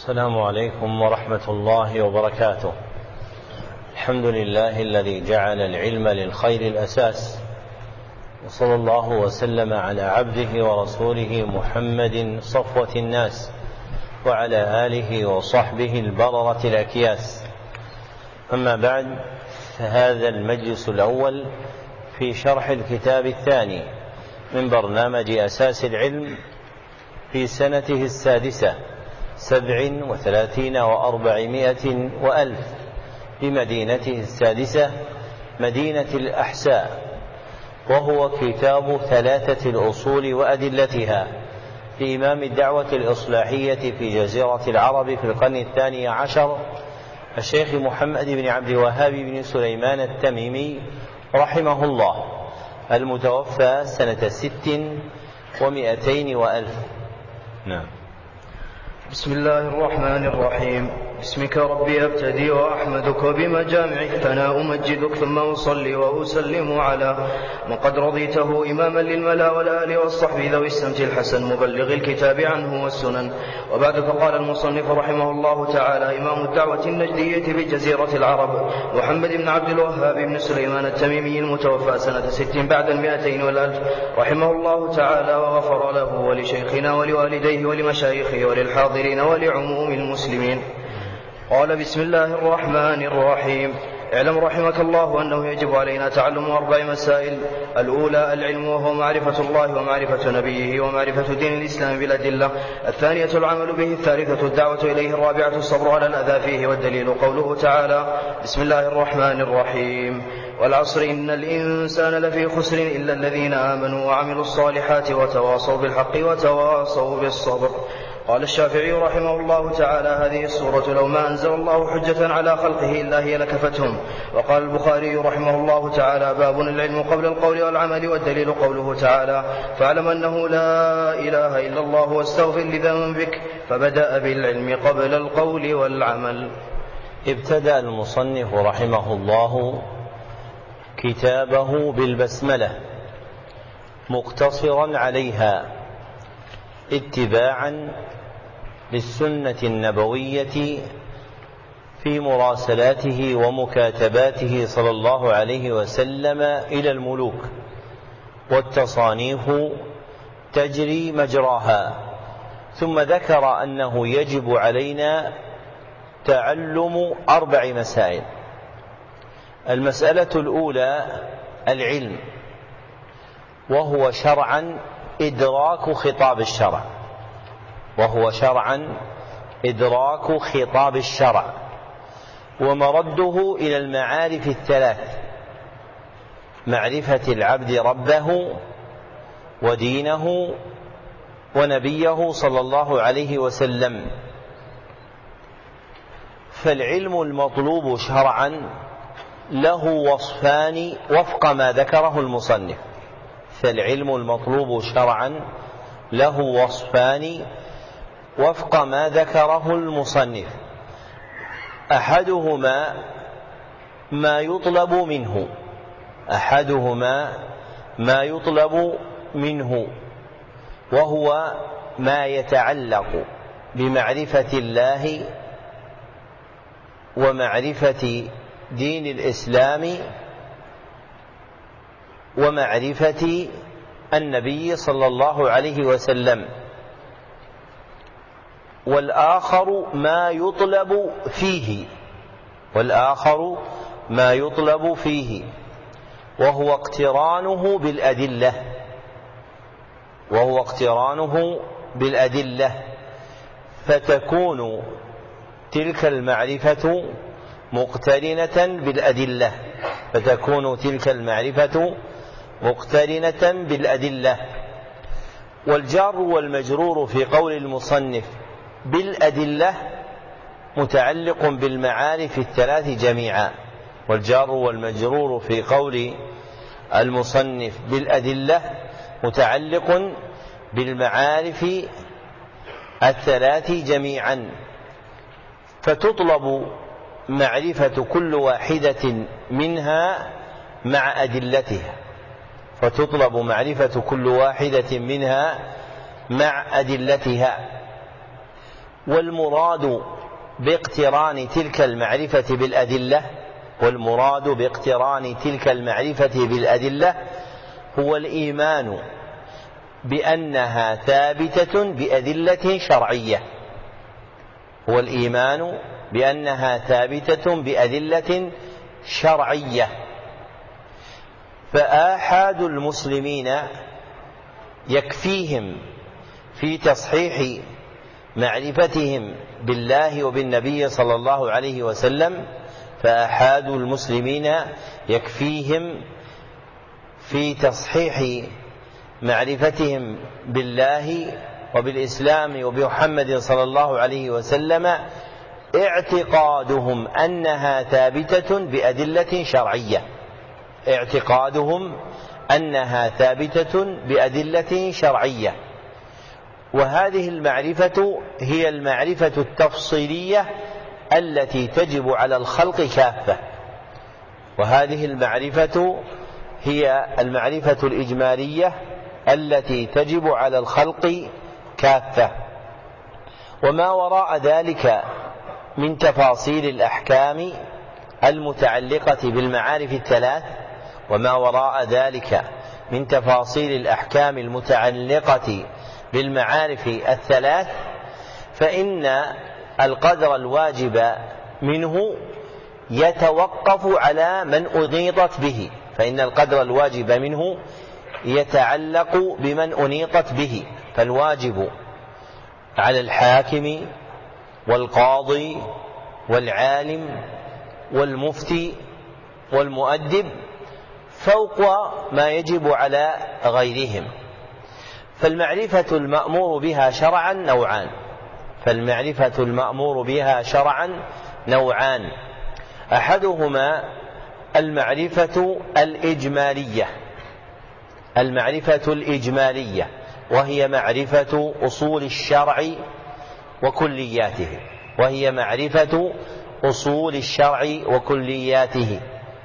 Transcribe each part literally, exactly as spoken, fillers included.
السلام عليكم ورحمة الله وبركاته. الحمد لله الذي جعل العلم للخير الأساس، وصلى الله وسلم على عبده ورسوله محمد صفوة الناس وعلى آله وصحبه البررة الأكياس. أما بعد، فهذا المجلس الأول في شرح الكتاب الثاني من برنامج أساس العلم في سنته السادسة سبع وثلاثين وأربعمائة وألف بمدينته السادسة مدينة الأحساء، وهو كتاب ثلاثة الأصول وأدلتها لإمام الدعوة الإصلاحية في جزيرة العرب في القرن الثاني عشر الشيخ محمد بن عبد الوهاب بن سليمان التميمي رحمه الله، المتوفى سنة ست ومائتين وألف. نعم. بسم الله الرحمن الرحيم. باسمك ربي أبتدي وأحمدك بمجامع الثناء أمجدك، ثم أصلي وأسلم على من قد رضيته إماما للملا والآل والصحب ذوي السمت الحسن مبلغ الكتاب عنه والسنن. وبعد، فقال المصنف رحمه الله تعالى إمام الدعوة النجدية بجزيرة العرب محمد بن عبد الوهاب بن سليمان التميمي المتوفى سنة ست بعد المائتين والألف رحمه الله تعالى، وغفر له ولشيخنا ولوالديه ولمشايخه وللحاضرين ولعموم المسلمين. قال: بسم الله الرحمن الرحيم. اعلم رحمك الله أنه يجب علينا تعلم أربع مسائل: الأولى العلم، وهو معرفة الله ومعرفة نبيه ومعرفة دين الإسلام بالأدلة. الثانية العمل به. الثالثة الدعوة إليه. الرابعة الصبر على الأذى فيه. والدليل قوله تعالى: بسم الله الرحمن الرحيم. والعصر إن الإنسان لفي خسر إلا الذين آمنوا وعملوا الصالحات وتواصوا بالحق وتواصوا بالصبر. قال الشافعي رحمه الله تعالى: هذه السورة لو ما أنزل الله حجة على خلقه إلا هي لكفتهم. وقال البخاري رحمه الله تعالى: باب العلم قبل القول والعمل. والدليل قوله تعالى: فاعلم أنه لا إله إلا الله واستغفر لذنبك. فبدأ بالعلم قبل القول والعمل. ابتدأ المصنف رحمه الله كتابه بالبسملة مقتصرا عليها اتباعا للسنة النبوية في مراسلاته ومكاتباته صلى الله عليه وسلم إلى الملوك، والتصانيف تجري مجراها. ثم ذكر أنه يجب علينا تعلم أربع مسائل. المسألة الأولى العلم، وهو شرعا إدراك خطاب الشرع وهو شرعا إدراك خطاب الشرع ومرده إلى المعارف الثلاث: معرفة العبد ربه ودينه ونبيه صلى الله عليه وسلم. فالعلم المطلوب شرعا له وصفان وفق ما ذكره المصنف. فالعلم المطلوب شرعا له وصفان وفق ما ذكره المصنف: أحدهما ما يطلب منه أحدهما ما يطلب منه وهو ما يتعلق بمعرفة الله ومعرفة دين الإسلام ومعرفة النبي صلى الله عليه وسلم. والآخر ما يطلب فيه والآخر ما يطلب فيه وهو اقترانه بالأدلة وهو اقترانه بالأدلة فتكون تلك المعرفة مقترنة بالأدلة فتكون تلك المعرفة مقترنة بالأدلة. والجار والمجرور في قول المصنف بالأدلة متعلق بالمعارف الثلاث جميعا. والجار والمجرور في قول المصنف بالأدلة متعلق بالمعارف الثلاث جميعا، فتطلب معرفة كل واحدة منها مع أدلتها فتطلب معرفة كل واحدة منها مع أدلتها. والمراد باقتران تلك المعرفة بالأدلة والمراد باقتران تلك المعرفة بالأدلة هو الإيمان بأنها ثابتة بأدلة شرعية هو الإيمان بأنها ثابتة بأدلة شرعية. فآحاد المسلمين يكفيهم في تصحيح معرفتهم بالله وبالنبي صلى الله عليه وسلم فآحاد المسلمين يكفيهم في تصحيح معرفتهم بالله وبالإسلام وبمحمد صلى الله عليه وسلم اعتقادهم أنها ثابتة بأدلة شرعية اعتقادهم أنها ثابتة بأدلة شرعية. وهذه المعرفة هي المعرفة التفصيلية التي تجب على الخلق كافة وهذه المعرفة هي المعرفة الإجمالية التي تجب على الخلق كافة. وما وراء ذلك من تفاصيل الأحكام المتعلقة بالمعارف الثلاث وما وراء ذلك من تفاصيل الأحكام المتعلقة بالمعارف الثلاث فإن القدر الواجب منه يتوقف على من أنيطت به فإن القدر الواجب منه يتعلق بمن أنيطت به فالواجب على الحاكم والقاضي والعالم والمفتي والمؤدب فوق ما يجب على غيرهم. فالمعرفة المأمور بها شرعا نوعان فالمعرفة المأمور بها شرعا نوعان أحدهما المعرفة الإجمالية المعرفة الإجمالية وهي معرفة أصول الشرع وكلياته وهي معرفة أصول الشرع وكلياته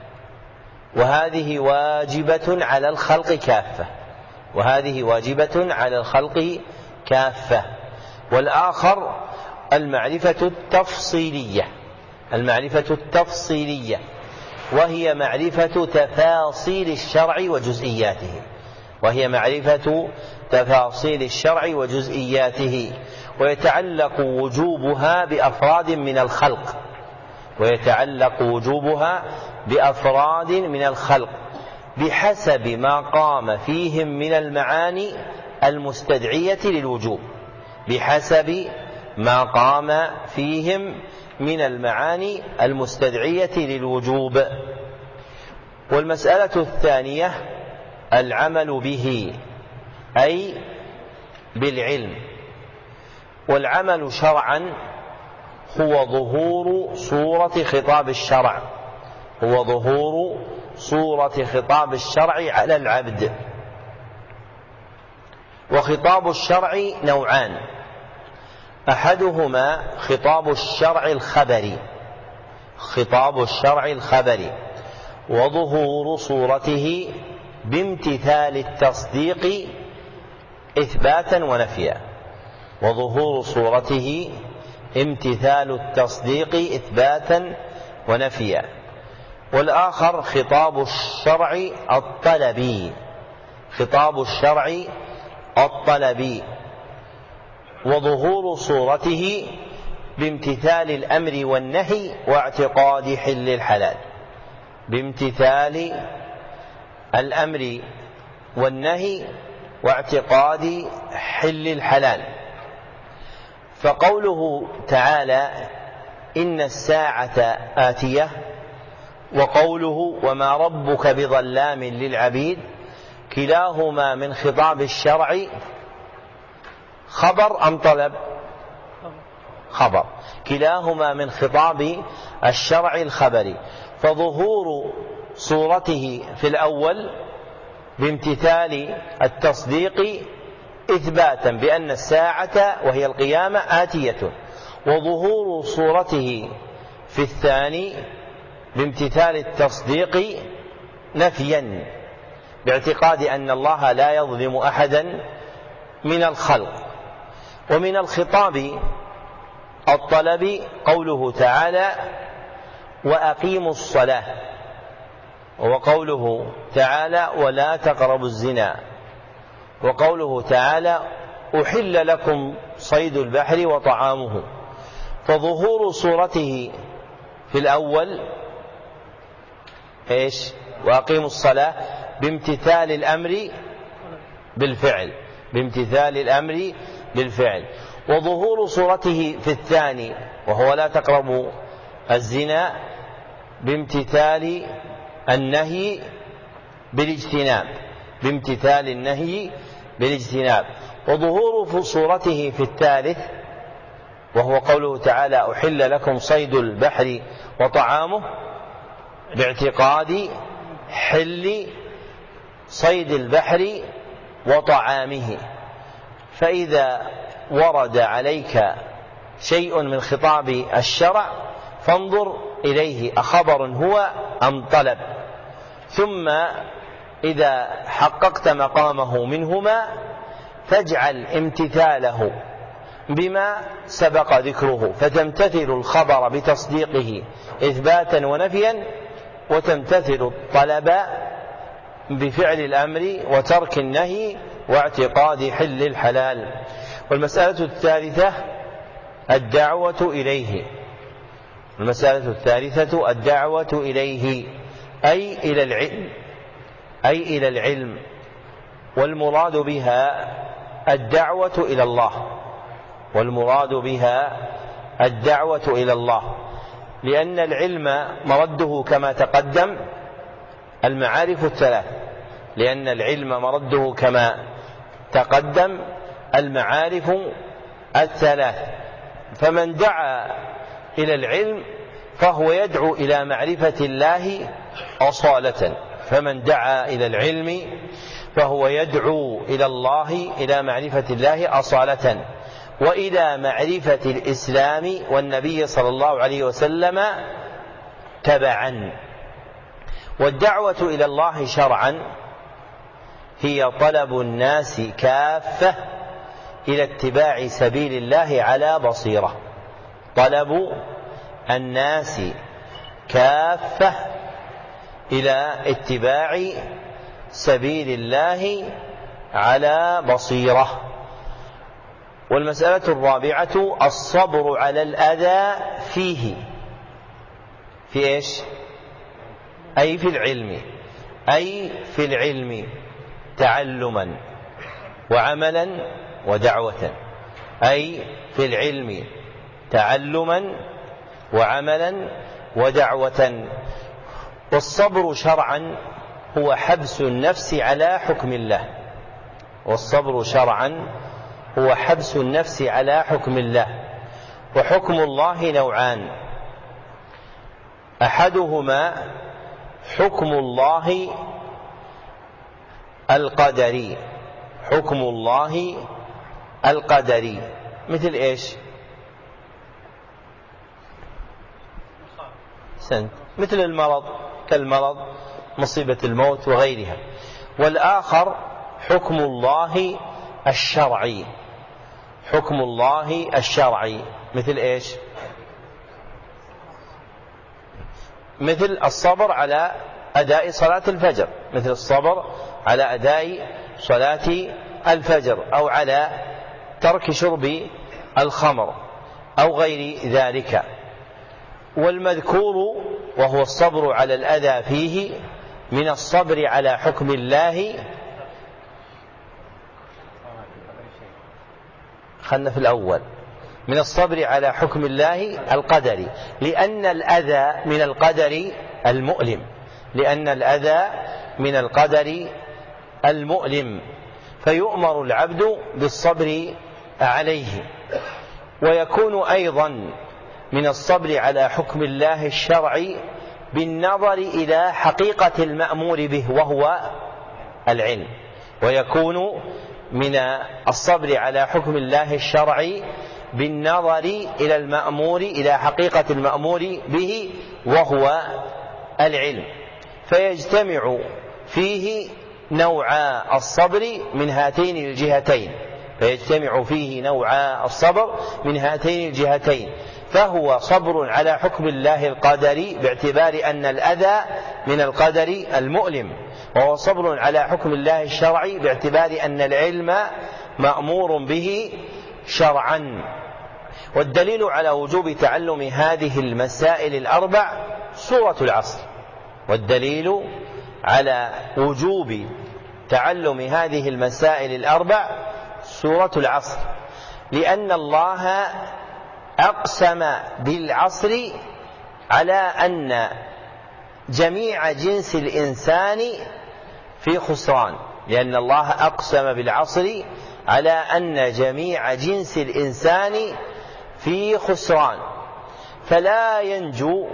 وهذه واجبة على الخلق كافة وهذه واجبة على الخلق كافة. والآخر المعرفة التفصيلية المعرفة التفصيلية وهي معرفة تفاصيل الشرع وجزئياته وهي معرفة تفاصيل الشرع وجزئياته ويتعلق وجوبها بأفراد من الخلق ويتعلق وجوبها بأفراد من الخلق بحسب ما قام فيهم من المعاني المستدعية للوجوب بحسب ما قام فيهم من المعاني المستدعية للوجوب. والمسألة الثانية العمل به أي بالعلم. والعمل شرعا هو ظهور صورة خطاب الشرع هو ظهور صورة خطاب الشرع على العبد. وخطاب الشرع نوعان أحدهما خطاب الشرع الخبري خطاب الشرع الخبري وظهور صورته بامتثال التصديق إثباتا ونفيا وظهور صورته امتثال التصديق إثباتا ونفيا. والآخر خطاب الشرع الطلبي خطاب الشرع الطلبي وظهور صورته بامتثال الأمر والنهي واعتقاد حل الحلال بامتثال الأمر والنهي واعتقاد حل الحلال. فقوله تعالى إن الساعة آتية وقوله وما ربك بظلام للعبيد كلاهما من خطاب الشرع خبر أم طلب خبر كلاهما من خطاب الشرع الخبري. فظهور صورته في الأول بامتثال التصديق إثباتا بأن الساعة وهي القيامة آتية وظهور صورته في الثاني بامتثال التصديق نفيا باعتقاد أن الله لا يظلم أحدا من الخلق. ومن الخطاب الطلب قوله تعالى وأقيموا الصلاة، وقوله تعالى ولا تقربوا الزنا، وقوله تعالى أحل لكم صيد البحر وطعامه. فظهور صورته في الأول إيش؟ وأقيموا الصلاة بامتثال الأمر بالفعل، بامتثال الأمر بالفعل. وظهور صورته في الثاني وهو لا تقربوا الزنا بامتثال النهي بالاجتناب، بامتثال النهي بالاجتناب. وظهور صورته في الثالث وهو قوله تعالى أحل لكم صيد البحر وطعامه باعتقاد حل صيد البحر وطعامه. فإذا ورد عليك شيء من خطاب الشرع فانظر إليه أخبر هو أم طلب، ثم إذا حققت مقامه منهما فاجعل امتثاله بما سبق ذكره، فتمتثل الخبر بتصديقه إثباتا ونفيا، وتمتثل الطلب بفعل الأمر وترك النهي واعتقاد حل الحلال. والمسألة الثالثة الدعوة إليه، المسألة الثالثة الدعوة إليه أي إلى العلم، أي إلى العلم، والمراد بها الدعوة إلى الله، والمراد بها الدعوة إلى الله، لأن العلم مرده كما تقدم المعارف الثلاث، لأن العلم مرده كما تقدم المعارف الثلاث. فمن دعا إلى العلم فهو يدعو إلى معرفة الله أصالة، فمن دعا إلى العلم فهو يدعو إلى الله إلى معرفة الله أصالة، وإلى معرفة الإسلام والنبي صلى الله عليه وسلم تبعا. والدعوة إلى الله شرعا هي طلب الناس كافة إلى اتباع سبيل الله على بصيرة، طلب الناس كافة إلى اتباع سبيل الله على بصيرة. والمسألة الرابعة الصبر على الأذى فيه، في إيش؟ أي في العلم، أي في العلم تعلما وعملا ودعوة، أي في العلم تعلما وعملا ودعوة. والصبر شرعا هو حبس النفس على حكم الله، والصبر شرعا هو حبس النفس على حكم الله. وحكم الله نوعان، أحدهما حكم الله القدري، حكم الله القدري مثل إيش؟ سنت. مثل المرض، كالمرض مصيبة الموت وغيرها. والآخر حكم الله الشرعي، حكم الله الشرعي مثل إيش؟ مثل الصبر على أداء صلاة الفجر، مثل الصبر على أداء صلاة الفجر، أو على ترك شرب الخمر أو غير ذلك. والمذكور وهو الصبر على الأذى فيه من الصبر على حكم الله. خلنا في الأول من الصبر على حكم الله القدري، لأن الأذى من القدر المؤلم، لأن الأذى من القدر المؤلم، فيؤمر العبد بالصبر عليه. ويكون أيضا من الصبر على حكم الله الشرعي بالنظر إلى حقيقة المأمور به وهو العلم، ويكون من الصبر على حكم الله الشرعي بالنظر إلى المأمور، إلى حقيقة المأمور به وهو العلم. فيجتمع فيه نوعا الصبر من هاتين الجهتين، فيجتمع فيه نوعا الصبر من هاتين الجهتين، فهو صبر على حكم الله القدري باعتبار أن الأذى من القدر المؤلم، وهو صبر على حكم الله الشرعي باعتبار أن العلم مأمور به شرعا. والدليل على وجوب تعلم هذه المسائل الأربع سورة العصر، والدليل على وجوب تعلم هذه المسائل الأربع سورة العصر، لأن الله أقسم بالعصر على أن جميع جنس الإنسان في خسران، لأن الله أقسم بالعصر على أن جميع جنس الإنسان في خسران، فلا ينجو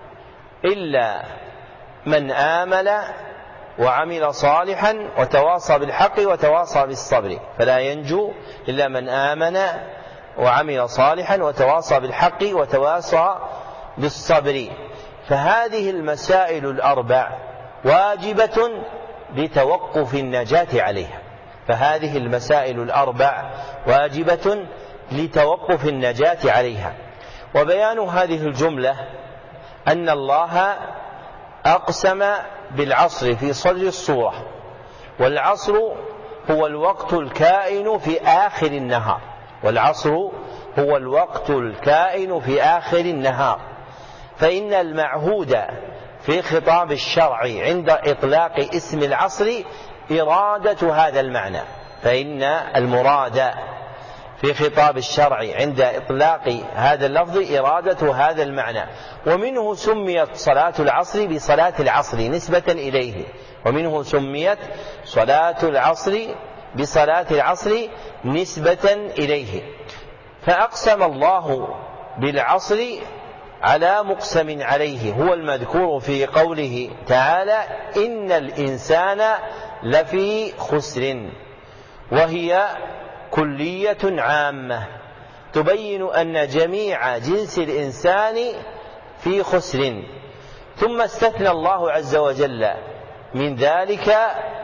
إلا من آمن وعمل صالحا وتواصى بالحق وتواصى بالصبر، فلا ينجو إلا من آمن وعمل صالحا وتواصى بالحق وتواصى بالصبر. فهذه المسائل الأربع واجبة لتوقف النجاة عليها، فهذه المسائل الأربع واجبة لتوقف النجاة عليها. وبيان هذه الجملة أن الله أقسم بالعصر في صدر السورة، والعصر هو الوقت الكائن في آخر النهار، والعصر هو الوقت الكائن في آخر النهار، فإن المعهود في خطاب الشرع عند إطلاق اسم العصر إرادة هذا المعنى، فإن المراد في خطاب الشرع عند إطلاق هذا اللفظ إرادة هذا المعنى. ومنه سميت صلاة العصر بصلاة العصر نسبة إليه، ومنه سميت صلاة العصر بصلاة العصر نسبة إليه. فأقسم الله بالعصر على مقسم عليه هو المذكور في قوله تعالى إن الإنسان لفي خسر، وهي كلية عامة تبين أن جميع جنس الإنسان في خسر. ثم استثنى الله عز وجل من ذلك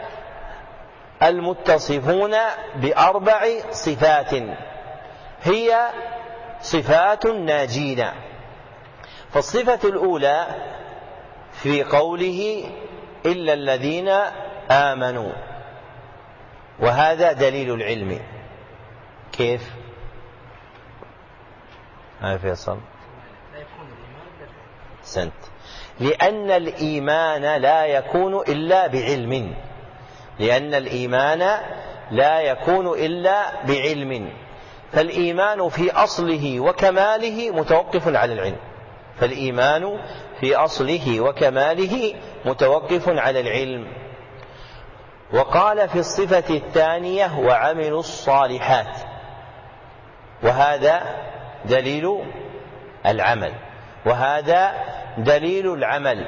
المتصفون بأربع صفات هي صفات الناجين. فالصفة الأولى في قوله إلا الذين آمنوا، وهذا دليل العلم. كيف؟ ها فيصل سنت لأن الإيمان لا يكون إلا بعلم، لأن الإيمان لا يكون إلا بعلم، فالإيمان في أصله وكماله متوقف على العلم، فالإيمان في أصله وكماله متوقف على العلم. وقال في الصفة الثانية وعملوا الصالحات، وهذا دليل العمل، وهذا دليل العمل.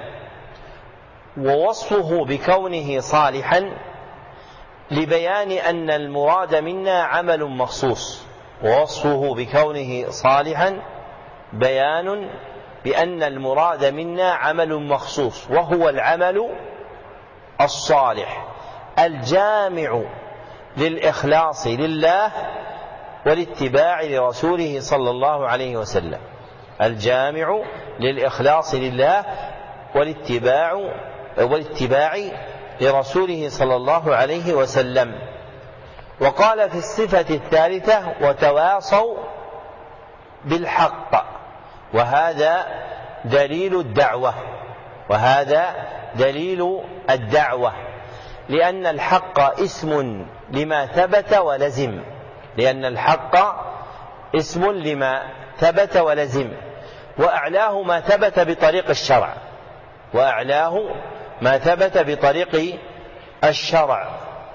ووصفه بكونه صالحا لبيان أن المراد منا عمل مخصوص، ووصفه بكونه صالحا بيان بأن المراد منا عمل مخصوص، وهو العمل الصالح الجامع للإخلاص لله والاتباع لرسوله صلى الله عليه وسلم، الجامع للإخلاص لله والاتباع والاتباع لرسوله صلى الله عليه وسلم. وقال في الصفة الثالثة وتواصوا بالحق، وهذا دليل الدعوة، وهذا دليل الدعوة، لأن الحق اسم لما ثبت ولزم، لأن الحق اسم لما ثبت ولزم، وأعلاه ما ثبت بطريق الشرع، وأعلاه ما ثبت بطريق الشرع.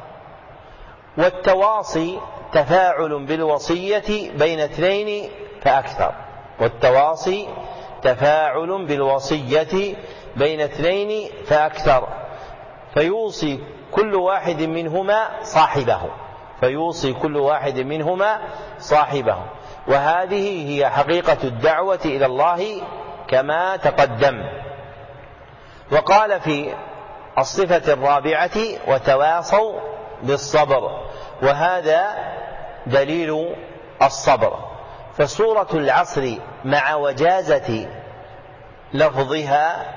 والتواصي تفاعل بالوصية بين اثنين فأكثر، والتواصي تفاعل بالوصية بين اثنين فأكثر، فيوصي كل واحد منهما صاحبه، فيوصي كل واحد منهما صاحبه. وهذه هي حقيقة الدعوة إلى الله كما تقدم. وقال في الصفة الرابعة وتواصوا بالصبر، وهذا دليل الصبر. فسورة العصر مع وجازة لفظها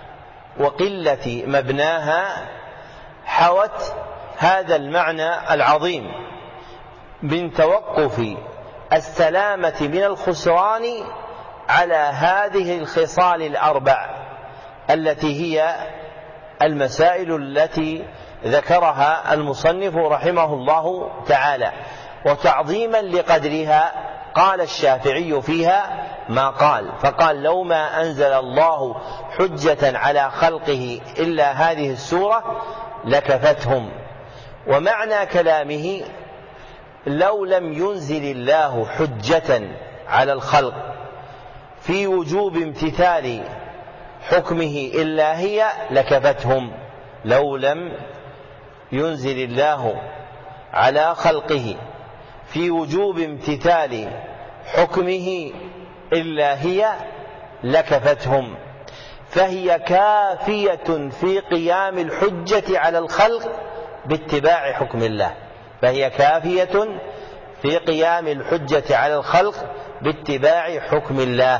وقلة مبناها حوت هذا المعنى العظيم من توقف السلامة من الخسران على هذه الخصال الأربع التي هي المسائل التي ذكرها المصنف رحمه الله تعالى، وتعظيما لقدرها قال الشافعي فيها ما قال، فقال: لو ما أنزل الله حجة على خلقه إلا هذه السورة لكفتهم. ومعنى كلامه: لو لم ينزل الله حجة على الخلق في وجوب امتثال حكمه إلا هي لكفتهم. لو لم ينزل الله على خلقه في وجوب امتثال حكمه إلا هي لكفتهم، فهي كافية في قيام الحجة على الخلق باتباع حكم الله. فهي كافية في قيام الحجة على الخلق باتباع حكم الله.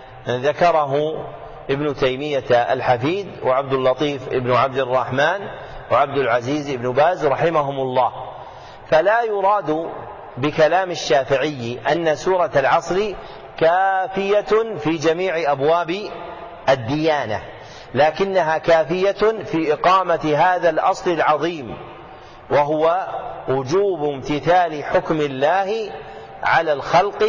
ذكره ابن تيمية الحفيد وعبد اللطيف ابن عبد الرحمن وعبد العزيز ابن باز رحمهم الله. فلا يراد بكلام الشافعي أن سورة العصر كافية في جميع أبواب الديانة، لكنها كافية في إقامة هذا الأصل العظيم، وهو وجوب امتثال حكم الله على الخلق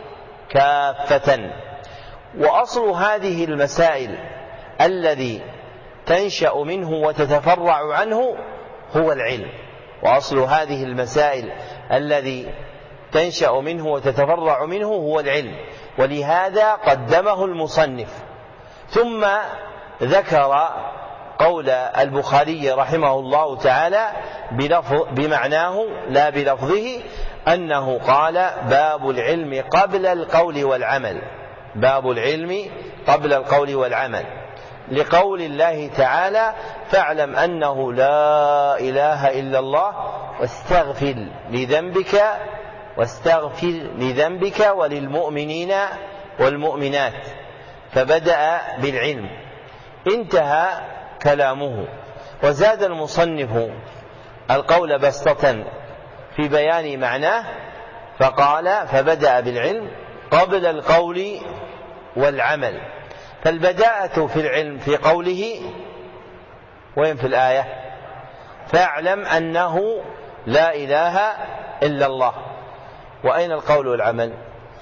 كافة. وأصل هذه المسائل الذي تنشأ منه وتتفرع عنه هو العلم. وأصل هذه المسائل الذي تنشأ منه وتتفرع منه هو العلم، ولهذا قدمه المصنف. ثم ذكر قول البخاري رحمه الله تعالى بمعناه لا بلفظه، أنه قال: باب العلم قبل القول والعمل. باب العلم قبل القول والعمل، لقول الله تعالى: فاعلم أنه لا إله إلا الله واستغفر لذنبك واستغفر لذنبك وللمؤمنين والمؤمنات. فبدأ بالعلم، انتهى كلامه. وزاد المصنف القول بسطة في بيان معناه فقال: فبدأ بالعلم قبل القول والعمل. فالبداءة في العلم في قوله وين في الآية؟ فاعلم أنه لا إله إلا الله. وأين القول والعمل؟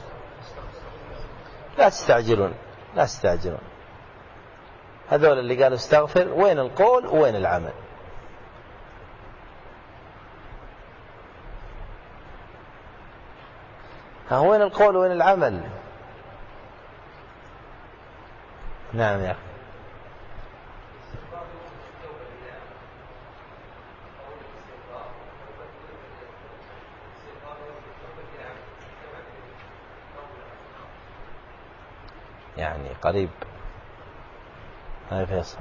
لا تستعجلون لا تستعجلون هذول اللي قالوا استغفر، وين القول وين العمل؟ ها وين القول وين العمل؟ نعم يا أخي. يعني قريب. هاي فيصل.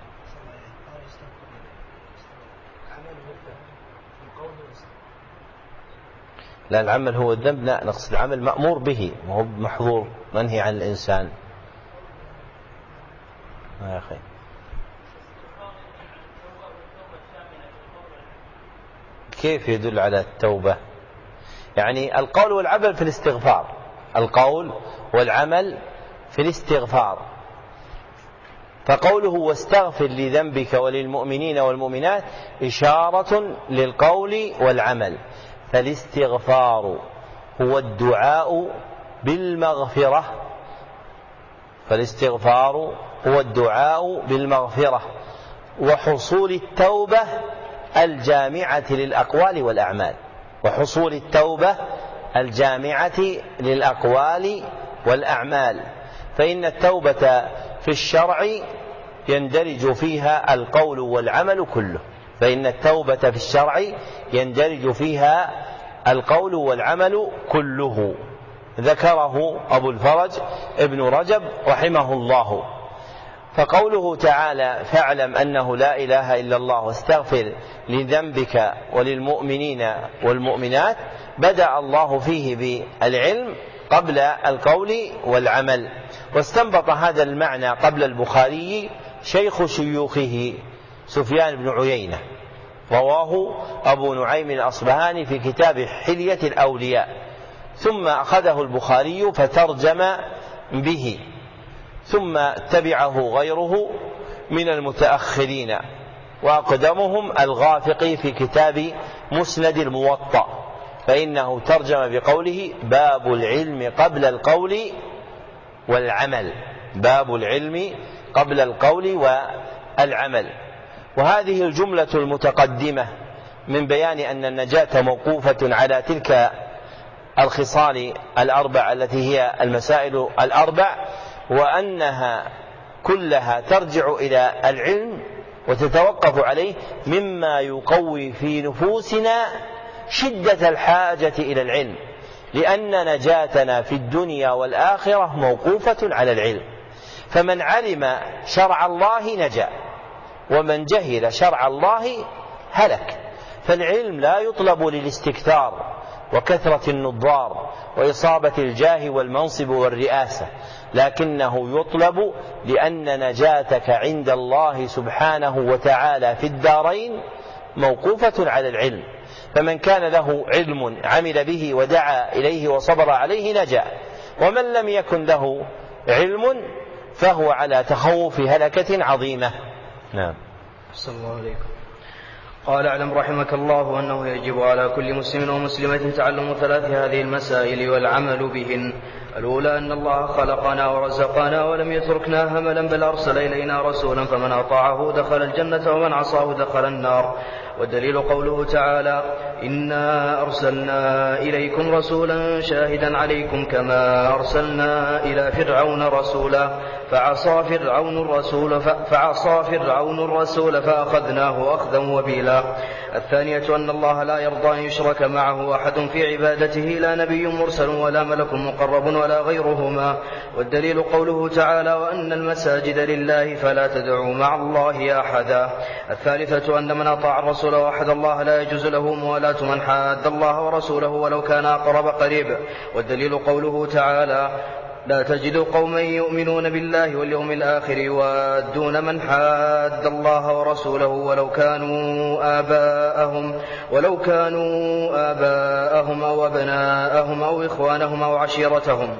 لا، العمل هو الذنب، لا نقصد العمل مأمور به وهو محظور منهي عن الإنسان. يا أخي كيف يدل على التوبة؟ يعني القول والعمل في الاستغفار، القول والعمل في الاستغفار. فقوله واستغفر لذنبك وللمؤمنين والمؤمنات إشارة للقول والعمل. فالاستغفار هو الدعاء بالمغفرة فالاستغفار هو الدعاء بالمغفرة وحصول التوبة الجامعة للأقوال والأعمال وحصول التوبة الجامعة للأقوال والأعمال. فإن التوبة في الشرع يندرج فيها القول والعمل كله فإن التوبة في الشرع يندرج فيها القول والعمل كله. ذكره أبو الفرج ابن رجب رحمه الله. فقوله تعالى فاعلم أنه لا إله إلا الله واستغفر لذنبك وللمؤمنين والمؤمنات، بدأ الله فيه بالعلم قبل القول والعمل. واستنبط هذا المعنى قبل البخاري شيخ شيوخه سفيان بن عيينة، رواه أبو نعيم الأصبهاني في كتاب حلية الأولياء، ثم أخذه البخاري فترجم به، ثم تبعه غيره من المتأخرين، وأقدمهم الغافقي في كتاب مسند الموطأ، فإنه ترجم بقوله باب العلم قبل القول والعمل، باب العلم قبل القول والعمل. وهذه الجملة المتقدمة من بيان أن النجاة موقوفة على تلك الخصال الأربع التي هي المسائل الأربع، وأنها كلها ترجع إلى العلم وتتوقف عليه، مما يقوي في نفوسنا شدة الحاجة إلى العلم، لأن نجاتنا في الدنيا والآخرة موقوفة على العلم. فمن علم شرع الله نجا، ومن جهل شرع الله هلك. فالعلم لا يطلب للاستكثار وكثرة النظار وإصابة الجاه والمنصب والرئاسة، لكنه يطلب لأن نجاتك عند الله سبحانه وتعالى في الدارين موقوفة على العلم. فمن كان له علم عمل به ودعا إليه وصبر عليه نجا، ومن لم يكن له علم فهو على تخوف هلكة عظيمة. نعم. صلى الله عليكم. قال اعلم رحمك الله أنه يجب على كل مسلم ومسلمة تعلم ثلاث هذه المسائل والعمل بهن. الأولى أن الله خلقنا ورزقنا ولم يتركنا هملا، بل أرسل إلينا رسولا فمن أطاعه دخل الجنة ومن عصاه دخل النار. والدليل قوله تعالى إنا أرسلنا إليكم رسولا شاهدا عليكم كما أرسلنا إلى فرعون رسولا فعصى فرعون الرسول فعصى فرعون الرسول فأخذناه أخذا وبيلا. الثانية أن الله لا يرضى أن يشرك معه أحد في عبادته، لا نبي مرسل ولا ملك مقرب ولا غيرهما. والدليل قوله تعالى وأن المساجد لله فلا تدعوا مع الله أحدا. الثالثة أن من أطاع الرسول وحد الله لا يجوز له موالاة من حاد الله ورسوله ولو كان أقرب قريب. والدليل قوله تعالى لا تجد قوما يؤمنون بالله واليوم الآخر يوادون من حاد الله ورسوله ولو كانوا آباءهم ولو كانوا آباءهم أو أبناءهم أو إخوانهم أو عشيرتهم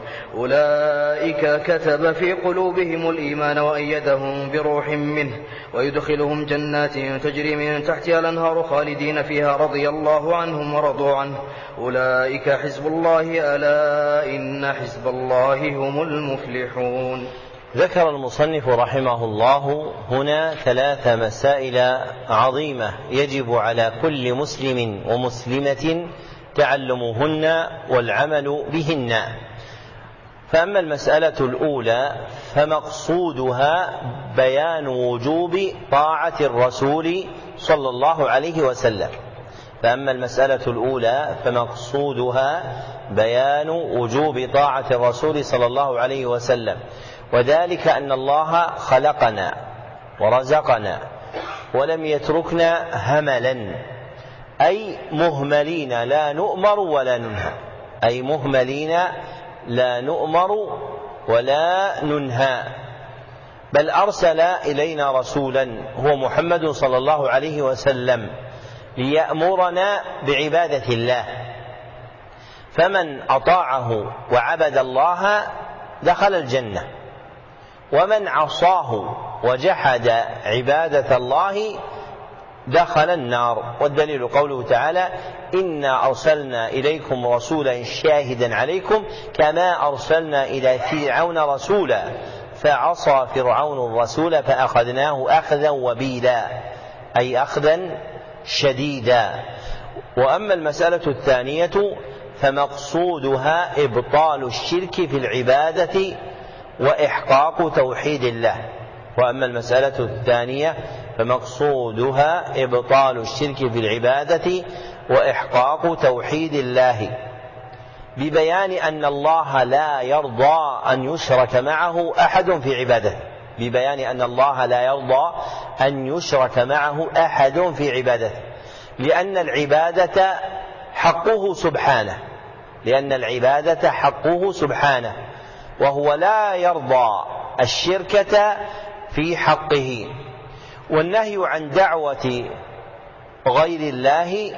أولئك كتب في قلوبهم الإيمان وأيدهم بروح منه ويدخلهم جنات تجري من تحتها الأنهار خالدين فيها رضي الله عنهم ورضوا عنه أولئك حزب الله ألا إن حزب الله هم المفلحون. ذكر المصنف رحمه الله هنا ثلاث مسائل عظيمة يجب على كل مسلم ومسلمة تعلمهن والعمل بهن. فأما المسألة الأولى فمقصودها بيان وجوب طاعة الرسول صلى الله عليه وسلم. فأما المسألة الأولى فمقصودها بيان وجوب طاعة الرسول صلى الله عليه وسلم، وذلك أن الله خلقنا ورزقنا ولم يتركنا هملا، أي مهملين لا نؤمر ولا ننهى، أي مهملين لا نؤمر ولا ننهى، بل أرسل إلينا رسولا هو محمد صلى الله عليه وسلم ليأمرنا بعبادة الله. فمن أطاعه وعبد الله دخل الجنة، ومن عصاه وجحد عبادة الله دخل النار. والدليل قوله تعالى إنا أرسلنا إليكم رسولا شاهدا عليكم كما أرسلنا إلى فرعون رسولا فعصى فرعون الرسول فأخذناه أخذا وبيلا، أي أخذا شديدا. وأما المسألة الثانية فمقصودها إبطال الشرك في العبادة وإحقاق توحيد الله. وأما المسألة الثانية فمقصودها إبطال الشرك في العبادة وإحقاق توحيد الله، ببيان أن الله لا يرضى أن يشرك معه أحد في عبادته، ببيان أن الله لا يرضى أن يشرك معه أحد في عبادته، لأن العبادة حقه سبحانه لأن العبادة حقه سبحانه وهو لا يرضى الشركة في حقه. والنهي عن دعوة غير الله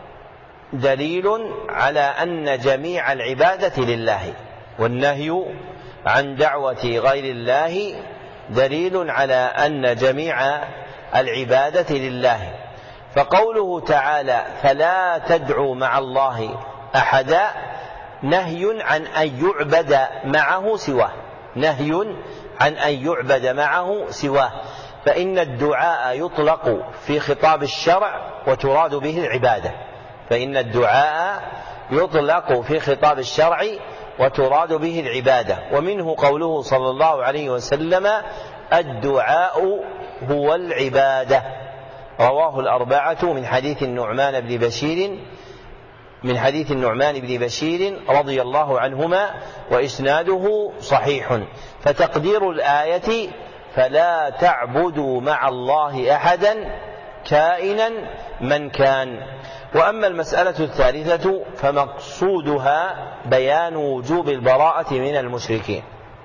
دليل على أن جميع العبادة لله والنهي عن دعوة غير الله دليل على أن جميع العبادة لله. فقوله تعالى فلا تدعوا مع الله أحدا نهي عن أن يعبد معه سواه نهي عن أن يعبد معه سواه فإن الدعاء يطلق في خطاب الشرع وتراد به العبادة فإن الدعاء يطلق في خطاب الشرع وتراد به العبادة. ومنه قوله صلى الله عليه وسلم الدعاء هو العبادة، رواه الأربعة من حديث النعمان بن بشير من حديث النعمان بن بشير رضي الله عنهما وإسناده صحيح. فتقدير الآية فلا تعبدوا مع الله أحدا كائنا من كان. وأما المسألة الثالثة فمقصودها بيان وجوب البراءة من المشركين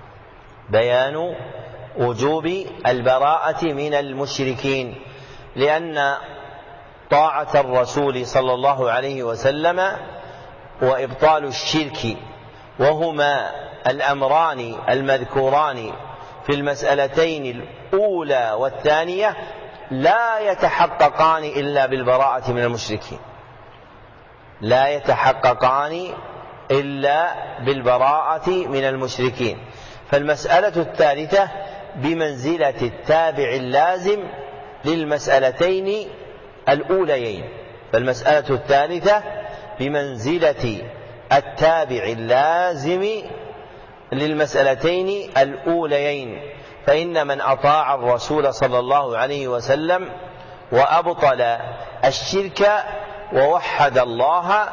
بيان وجوب البراءة من المشركين لأن طاعة الرسول صلى الله عليه وسلم وإبطال الشرك وهما الأمران المذكوران في المسألتين الأولى والثانية لا يتحققان إلا بالبراءة من المشركين لا يتحققان إلا بالبراءة من المشركين. فالمسألة الثالثة بمنزلة التابع اللازم للمسألتين الأوليين فالمسألة الثالثة بمنزلة التابع اللازم للمسألتين الأوليين. فإن من أطاع الرسول صلى الله عليه وسلم وأبطل الشرك ووحد الله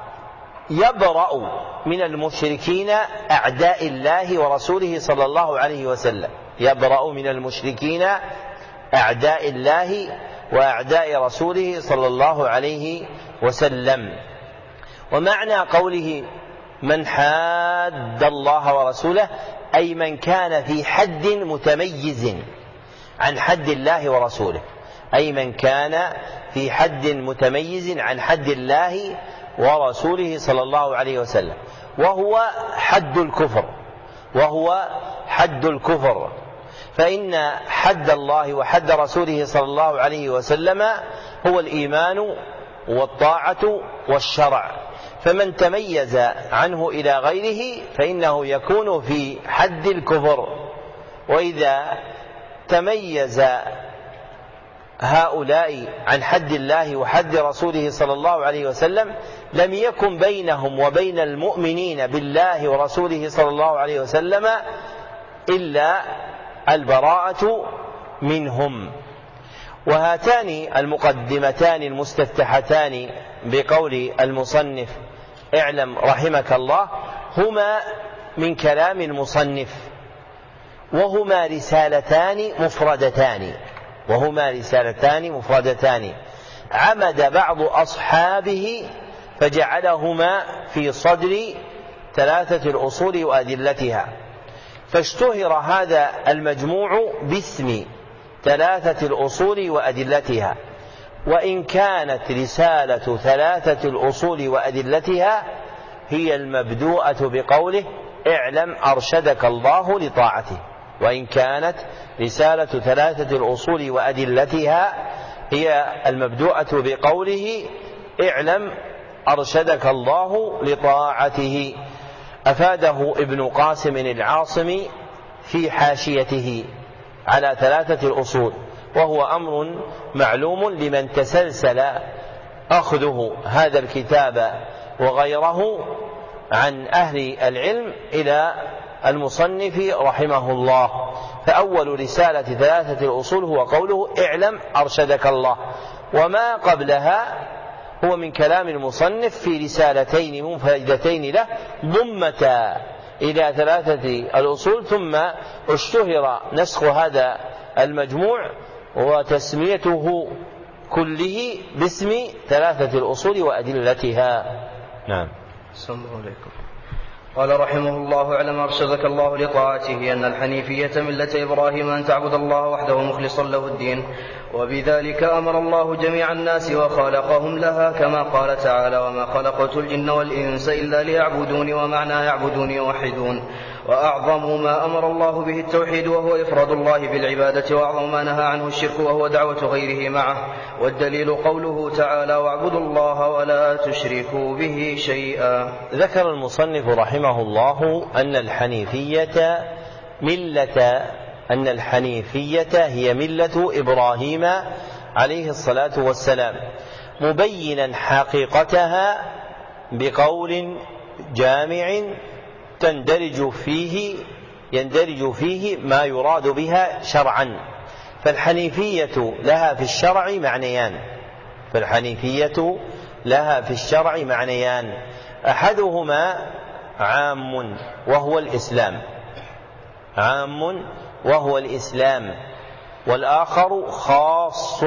يبرأ من المشركين أعداء الله ورسوله صلى الله عليه وسلم يبرأ من المشركين أعداء الله وأعداء رسوله صلى الله عليه وسلم. ومعنى قوله من حاد الله ورسوله أي من كان في حد متميز عن حد الله ورسوله أي من كان في حد متميز عن حد الله ورسوله صلى الله عليه وسلم وهو حد الكفر وهو حد الكفر فإن حد الله وحد رسوله صلى الله عليه وسلم هو الإيمان والطاعة والشرع. فمن تميز عنه إلى غيره فإنه يكون في حد الكفر. وإذا تميز هؤلاء عن حد الله وحد رسوله صلى الله عليه وسلم لم يكن بينهم وبين المؤمنين بالله ورسوله صلى الله عليه وسلم إلا البراءة منهم. وهاتان المقدمتان المستفتحتان بقول المصنف اعلم رحمك الله هما من كلام المصنف وهما رسالتان مفردتان وهما رسالتان مفردتان عمد بعض أصحابه فجعلهما في صدر ثلاثة الأصول وأدلتها فاشتهر هذا المجموع باسم ثلاثة الأصول وأدلتها. وإن كانت رسالة ثلاثة الأصول وأدلتها هي المبدوءة بقوله اعلم أرشدك الله لطاعته وإن كانت رسالة ثلاثة الأصول وأدلتها هي المبدوءة بقوله اعلم أرشدك الله لطاعته. أفاده ابن قاسم العاصمي في حاشيته على ثلاثة الأصول وهو أمر معلوم لمن تسلسل أخذه هذا الكتاب وغيره عن أهل العلم إلى المصنف رحمه الله. فأول رسالة ثلاثة الأصول هو قوله اعلم أرشدك الله وما قبلها هو من كلام المصنف في رسالتين منفردتين له ضمتا إلى ثلاثة الأصول، ثم اشتهر نسخ هذا المجموع وتسميته كله باسم ثلاثة الأصول وأدلتها. نعم. السلام عليكم. قال رحمه الله: اعلم أرشدك الله لطاعته أن الحنيفية ملة إبراهيم أن تعبد الله وحده مخلصا له الدين، وبذلك أمر الله جميع الناس وخلقهم لها، كما قال تعالى: وما خلقت الجن والإنس إلا ليعبدون، ومعنى يعبدون يوحدون. وأعظم ما أمر الله به التوحيد وهو إفراد الله بالعبادة، وأعظم ما نهى عنه الشرك وهو دعوة غيره معه، والدليل قوله تعالى: واعبدوا الله ولا تشركوا به شيئا. ذكر المصنف رحمه الله أن الحنيفية ملة أن الحنيفية هي ملة إبراهيم عليه الصلاة والسلام، مبينا حقيقتها بقول جامع تندرج فيه يندرج فيه ما يراد بها شرعا. فالحنيفية لها في الشرع معنيان فالحنيفية لها في الشرع معنيان أحدهما عام وهو الإسلام عام وهو الإسلام والآخر خاص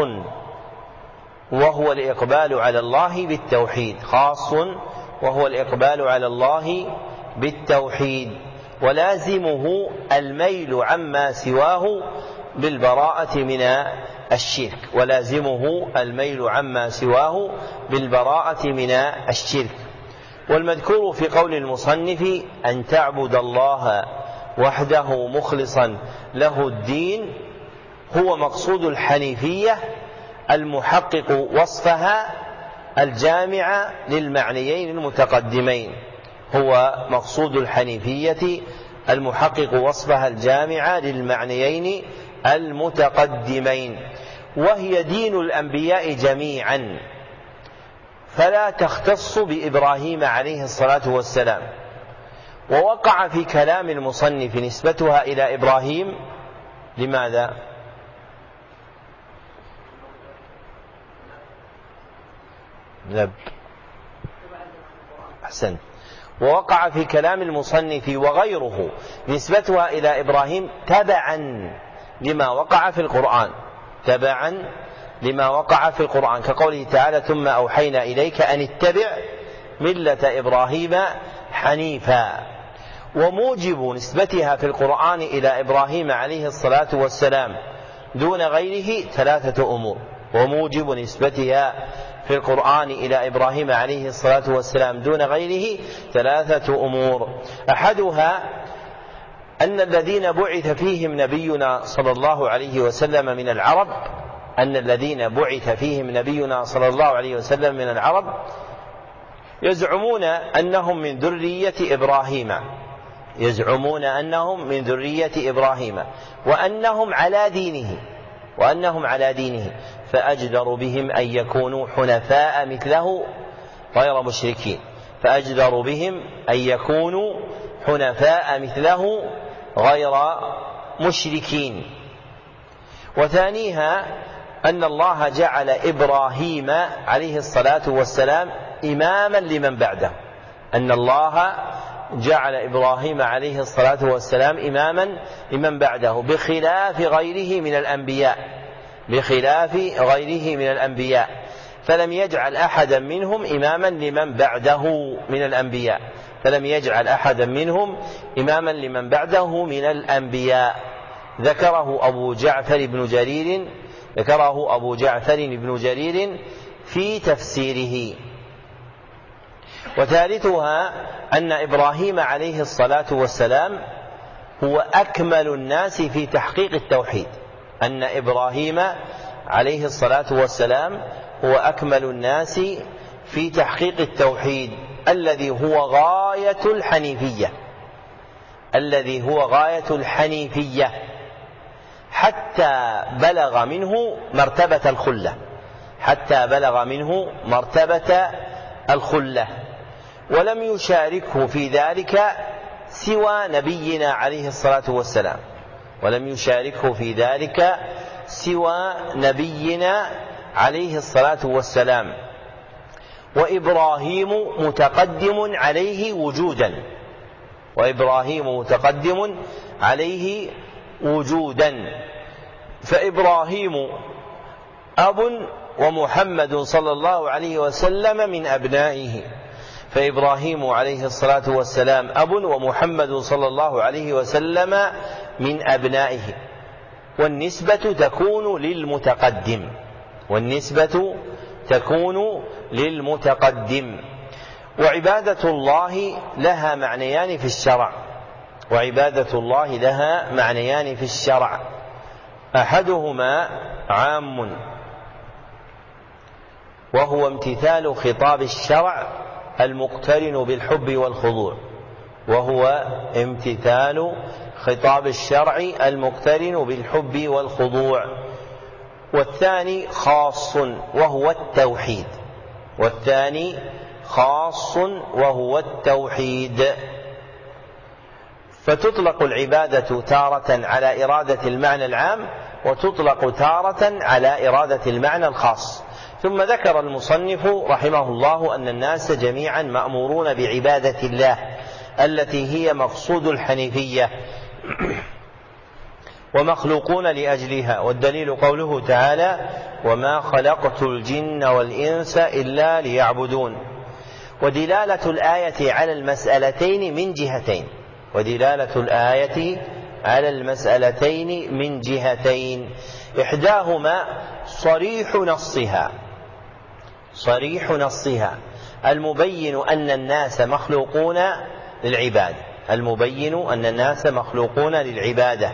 وهو الإقبال على الله بالتوحيد خاص وهو الإقبال على الله بالتوحيد ولازمه الميل عما سواه بالبراءة من الشرك ولازمه الميل عما سواه بالبراءة من الشرك. والمذكور في قول المصنف أن تعبد الله وحده مخلصا له الدين هو مقصود الحنيفية المحقق وصفها الجامع للمعنيين المتقدمين هو مقصود الحنيفية المحقق وصفها الجامع للمعنيين المتقدمين، وهي دين الأنبياء جميعا فلا تختص بإبراهيم عليه الصلاة والسلام. ووقع في كلام المصنف نسبتها إلى إبراهيم لماذا؟ نب أحسن. ووقع في كلام المصنف وغيره نسبتها إلى إبراهيم تبعا لما وقع في القرآن تبعا لما وقع في القرآن كقوله تعالى: ثم أوحينا إليك أن اتبع ملة إبراهيم حنيفا. وموجب نسبتها في القرآن إلى إبراهيم عليه الصلاة والسلام دون غيره ثلاثة أمور وموجب نسبتها في القرآن إلى إبراهيم عليه الصلاة والسلام دون غيره ثلاثة أمور. أحدها أن الذين بعث فيهم نبينا صلى الله عليه وسلم من العرب أن الذين بعث فيهم نبينا صلى الله عليه وسلم من العرب يزعمون أنهم من ذرية إبراهيم يزعمون أنهم من ذرية إبراهيم وأنهم على دينه وأنهم على دينه فأجدر بهم أن يكونوا حنفاء مثله غير مشركين فأجدر بهم أن يكونوا حنفاء مثله غير مشركين. وثانيها أن الله جعل إبراهيم عليه الصلاة والسلام إماما لمن بعده أن الله جعل إبراهيم عليه الصلاة والسلام إماما لمن بعده بخلاف غيره من الأنبياء بخلاف غيره من الأنبياء فلم يجعل أحدا منهم إماما لمن بعده من الأنبياء فلم يجعل أحدا منهم إماما لمن بعده من الأنبياء ذكره أبو جعفر بن جرير ذكره أبو جعفر بن جرير في تفسيره. وثالثها أن إبراهيم عليه الصلاة والسلام هو أكمل الناس في تحقيق التوحيد أن إبراهيم عليه الصلاة والسلام هو أكمل الناس في تحقيق التوحيد الذي هو غاية الحنيفية الذي هو غاية الحنيفية حتى بلغ منه مرتبة الخلة حتى بلغ منه مرتبة الخلة ولم يشاركه في ذلك سوى نبينا عليه الصلاة والسلام ولم يشاركه في ذلك سوى نبينا عليه الصلاة والسلام وإبراهيم متقدم عليه وجودا وإبراهيم متقدم عليه وجودا. فإبراهيم أب ومحمد صلى الله عليه وسلم من أبنائه، فإبراهيم عليه الصلاة والسلام أب ومحمد صلى الله عليه وسلم من أبنائه، والنسبة تكون للمتقدم، والنسبة تكون للمتقدم. وعبادة الله لها معنيان في الشرع، وعبادة الله لها معنيان في الشرع، أحدهما عام وهو امتثال خطاب الشرع المقترن بالحب والخضوع، وهو امتثال خطاب الشرع المقترن بالحب والخضوع. والثاني خاص وهو التوحيد، والثاني خاص وهو التوحيد. فتطلق العبادة تارة على إرادة المعنى العام، وتطلق تارة على إرادة المعنى الخاص. ثم ذكر المصنف رحمه الله أن الناس جميعا مأمورون بعبادة الله التي هي مقصود الحنيفية ومخلوقون لأجلها، والدليل قوله تعالى: وما خلقت الجن والإنس إلا ليعبدون. ودلالة الآية على المسألتين من جهتين، ودلالة الآية على المسألتين من جهتين، إحداهما صريح نصها، صريح نصها المبين أن الناس مخلوقون للعبادة، المبين أن الناس مخلوقون للعبادة.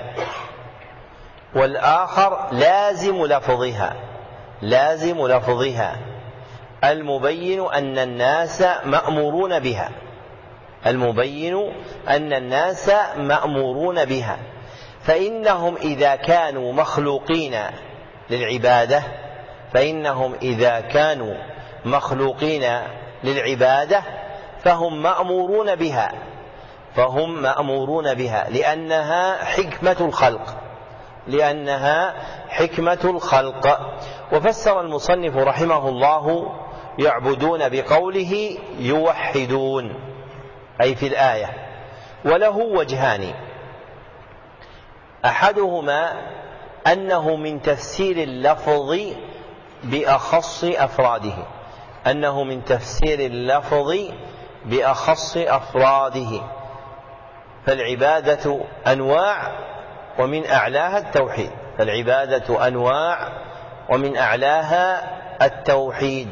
والآخر لازم لفظها، لازم لفظها المبين أن الناس مأمورون بها، المبين أن الناس مأمورون بها. فإنهم إذا كانوا مخلوقين للعبادة، فإنهم إذا كانوا مخلوقين للعبادة فهم مأمورون بها، فهم مأمورون بها لأنها حكمة الخلق، لأنها حكمة الخلق. وفسر المصنف رحمه الله يعبدون بقوله يوحدون، أي في الآية. وله وجهان، أحدهما أنه من تفسير اللفظ بأخص أفراده، أنه من تفسير اللفظ بأخص أفراده. فالعبادة أنواع ومن أعلاها التوحيد، فالعبادة أنواع ومن أعلاها التوحيد.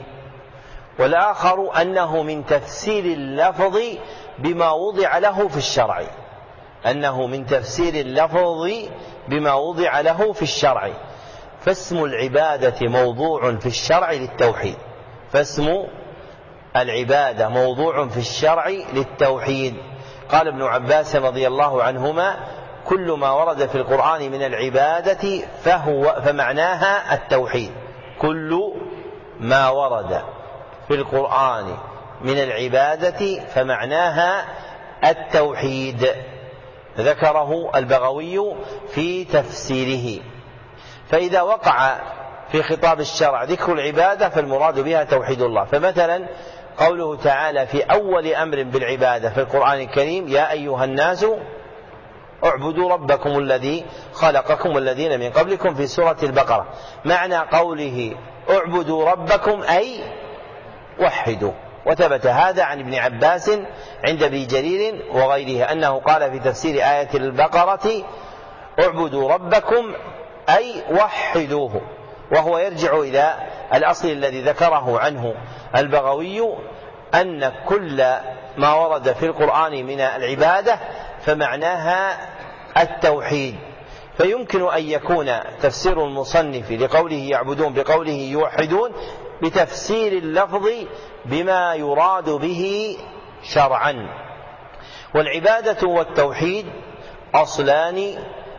والآخر أنه من تفسير اللفظ بما وضع له في الشرع، أنه من تفسير اللفظ بما وضع له في الشرع. فاسم العبادة موضوع في الشرع للتوحيد، فاسم العبادة موضوع في الشرع للتوحيد. قال ابن عباس رضي الله عنهما: كل ما ورد في القرآن من العبادة فهو فمعناها التوحيد، كل ما ورد في القرآن من العبادة فمعناها التوحيد. ذكره البغوي في تفسيره. فإذا وقع في خطاب الشرع ذكر العبادة فالمراد بها توحيد الله. فمثلا قوله تعالى في أول أمر بالعبادة في القرآن الكريم: يا أيها الناس اعبدوا ربكم الذي خلقكم والذين من قبلكم، في سورة البقرة. معنى قوله اعبدوا ربكم أي وحدوا. وثبت هذا عن ابن عباس عند ابن جرير وغيره أنه قال في تفسير آية البقرة: اعبدوا ربكم أي وحدوه، وهو يرجع إلى الأصل الذي ذكره عنه البغوي أن كل ما ورد في القرآن من العبادة فمعناها التوحيد. فيمكن أن يكون تفسير المصنف لقوله يعبدون بقوله يوحدون بتفسير اللفظ بما يراد به شرعا. والعبادة والتوحيد أصلان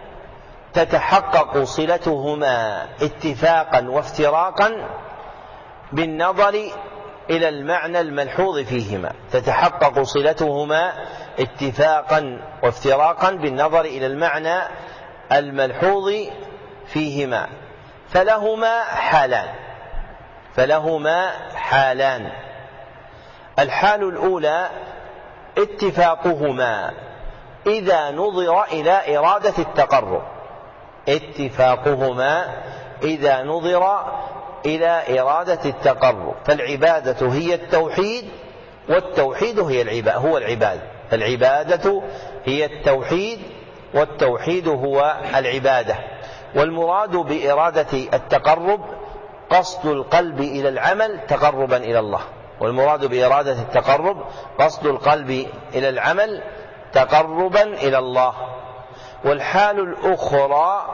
تتحقق صلتهما اتفاقا وافتراقا بالنظر إلى المعنى الملحوظ فيهما، تتحقق صلتهما اتفاقا وافتراقا بالنظر إلى المعنى الملحوظ فيهما. فلهما حالان، فلهما حالان. الحال الأولى اتفاقهما إذا نظر إلى إرادة التقرب اتفاقهما إذا نظر إلى إرادة التقرب. فالعبادة هي التوحيد والتوحيد هي العبادة هو العبادة فالعبادة هي التوحيد والتوحيد هو العبادة. والمراد بإرادة التقرب قصد القلب إلى العمل تقربا إلى الله والمراد بإرادة التقرب قصد القلب إلى العمل تقربا إلى الله. والحال الأخرى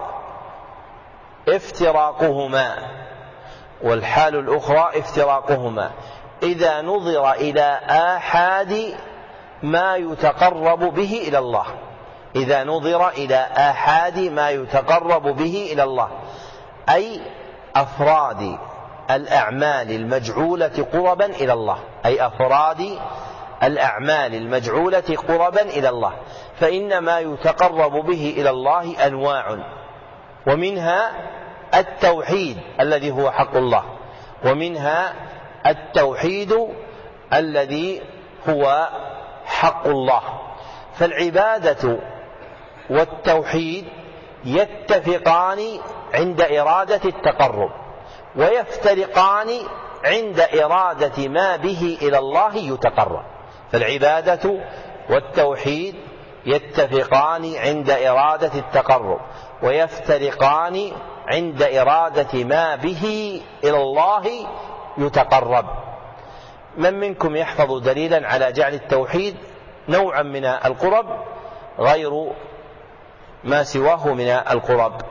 افتراقهما والحال الأخرى افتراقهما إذا نظر إلى آحاد ما يتقرب به إلى الله إذا نظر إلى آحاد ما يتقرب به إلى الله أي أفراد الأعمال المجعولة قربا إلى الله أي أفراد الأعمال المجعولة قربا إلى الله. فإن ما يتقرب به إلى الله أنواع ومنها التوحيد الذي هو حق الله ومنها التوحيد الذي هو حق الله. فالعبادة والتوحيد يتفقان عند إرادة التقرب ويفترقان عند إرادة ما به إلى الله يتقرب. فالعبادة والتوحيد يتفقان عند إرادة التقرب ويفترقان عند إرادة ما به إلى الله يتقرب. من منكم يحفظ دليلا على جعل التوحيد نوعا من القرب غير ما سواه من القرب؟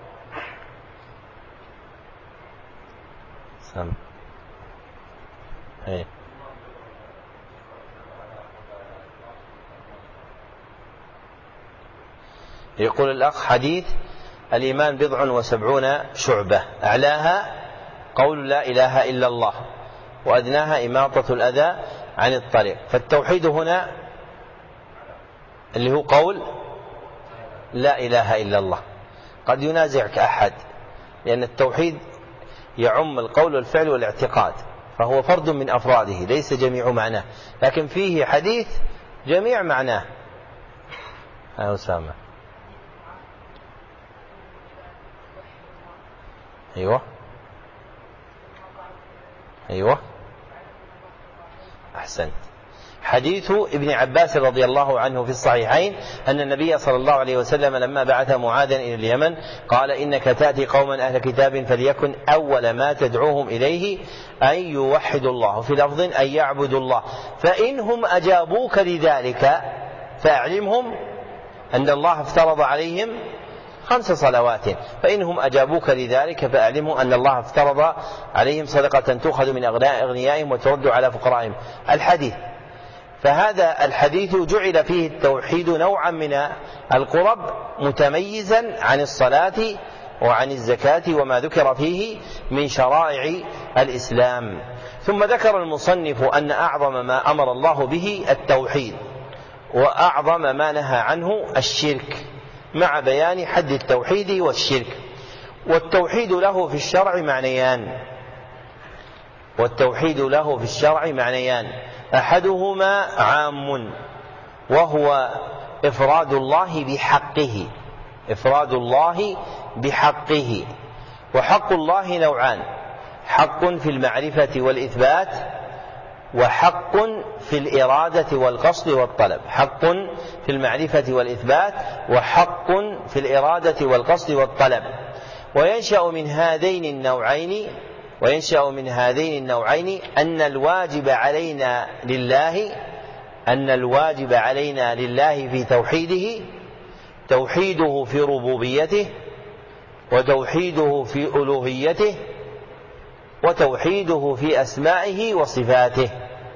سم. هي. يقول الأخ حديث الإيمان بضع وسبعون شعبة أعلاها قول لا إله إلا الله وأدناها إماطة الأذى عن الطريق. فالتوحيد هنا اللي هو قول لا إله إلا الله. قد ينازعك أحد لأن التوحيد يعم القول والفعل والاعتقاد فهو فرد من أفراده ليس جميع معناه لكن فيه حديث جميع معناه. ها أسامة. أيوة أيوة أحسنت. حديث ابن عباس رضي الله عنه في الصحيحين أن النبي صلى الله عليه وسلم لما بعث معاذا إلى اليمن قال إنك تأتي قوما أهل كتاب فليكن أول ما تدعوهم إليه أن يوحدوا الله في لفظ أن يعبدوا الله فإنهم أجابوك لذلك فأعلمهم أن الله افترض عليهم خمس صلوات فإنهم أجابوك لذلك فأعلموا أن الله افترض عليهم صدقة تؤخذ من أغنيائهم وترد على فقرائهم. الحديث. فهذا الحديث جعل فيه التوحيد نوعا من القرب متميزا عن الصلاة وعن الزكاة وما ذكر فيه من شرائع الإسلام. ثم ذكر المصنف أن أعظم ما أمر الله به التوحيد وأعظم ما نهى عنه الشرك مع بيان حد التوحيد والشرك. والتوحيد له في الشرع معنيان والتوحيد له في الشرع معنيان أحدهما عام وهو إفراد الله بحقه إفراد الله بحقه. وحق الله نوعان حق في المعرفة والإثبات وحق في الإرادة والقصد والطلب. حق في المعرفة والإثبات وحق في الإرادة والقصد والطلب. وينشأ من هذين النوعين وينشأ من هذين النوعين أن الواجب علينا لله أن الواجب علينا لله في توحيده توحيده في ربوبيته وتوحيده في ألوهيته وتوحيده في أسمائه وصفاته.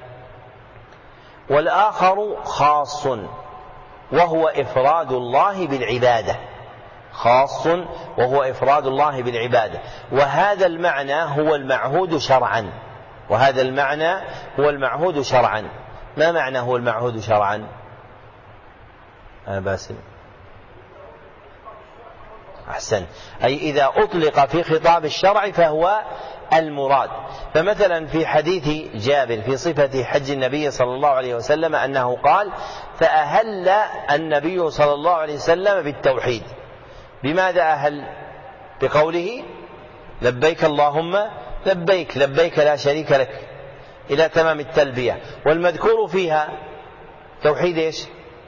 والآخر خاص وهو إفراد الله بالعبادة خاص وهو إفراد الله بالعبادة. وهذا المعنى هو المعهود شرعا وهذا المعنى هو المعهود شرعا. ما معنى هو المعهود شرعا؟ أنا باسل أحسن، أي إذا أطلق في خطاب الشرع فهو المراد. فمثلا في حديث جابر في صفة حج النبي صلى الله عليه وسلم أنه قال: فأهل النبي صلى الله عليه وسلم بالتوحيد. بماذا أهل؟ بقوله: لبيك اللهم لبيك، لبيك لا شريك لك، إلى تمام التلبية. والمذكور فيها توحيد إيش؟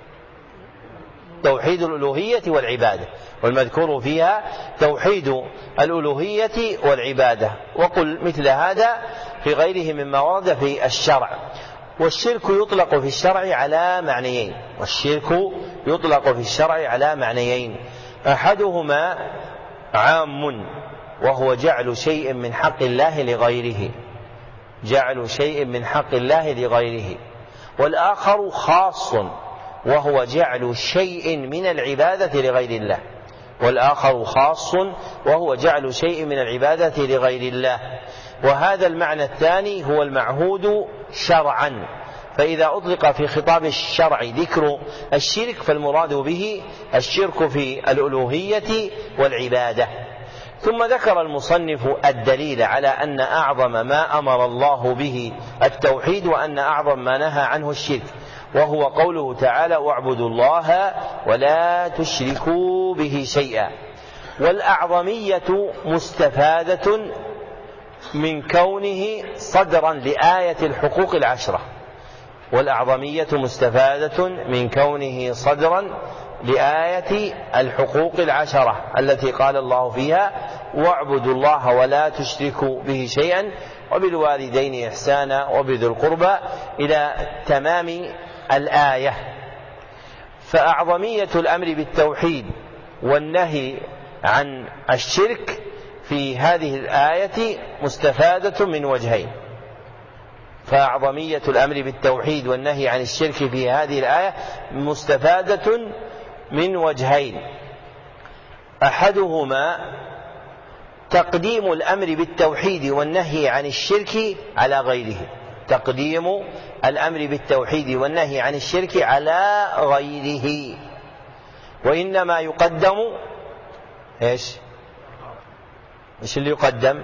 توحيد الألوهية والعبادة، والمذكور فيها توحيد الألوهية والعبادة. وقل مثل هذا في غيره مما ورد في الشرع. والشرك يطلق في الشرع على معنيين، والشرك يطلق في الشرع على معنيين أحدهما عام وهو جعل شيء من حق الله لغيره، جعل شيء من حق الله لغيره. والآخر خاص وهو جعل شيء من العبادة لغير الله، والآخر خاص وهو جعل شيء من العبادة لغير الله. وهذا المعنى الثاني هو المعهود شرعا. فإذا أطلق في خطاب الشرع ذكر الشرك فالمراد به الشرك في الألوهية والعبادة. ثم ذكر المصنف الدليل على أن أعظم ما أمر الله به التوحيد، وأن أعظم ما نهى عنه الشرك، وهو قوله تعالى: واعبدوا الله ولا تشركوا به شيئا. والأعظمية مستفادة من كونه صدرا لآية الحقوق العشرة، والأعظمية مستفادة من كونه صدرا لآية الحقوق العشرة التي قال الله فيها: واعبدوا الله ولا تشركوا به شيئا وبالوالدين إحسانا وبذي القربى إلى تمام الآية. فأعظمية الأمر بالتوحيد والنهي عن الشرك في هذه الآية مستفادة من وجهين. فأعظمية الأمر بالتوحيد والنهي عن الشرك في هذه الآية مستفادة من وجهين. أحدهما تقديم الأمر بالتوحيد والنهي عن الشرك على غيره، تقديم الأمر بالتوحيد والنهي عن الشرك على غيره. وإنما يقدم إيش؟ إيش اللي يقدم؟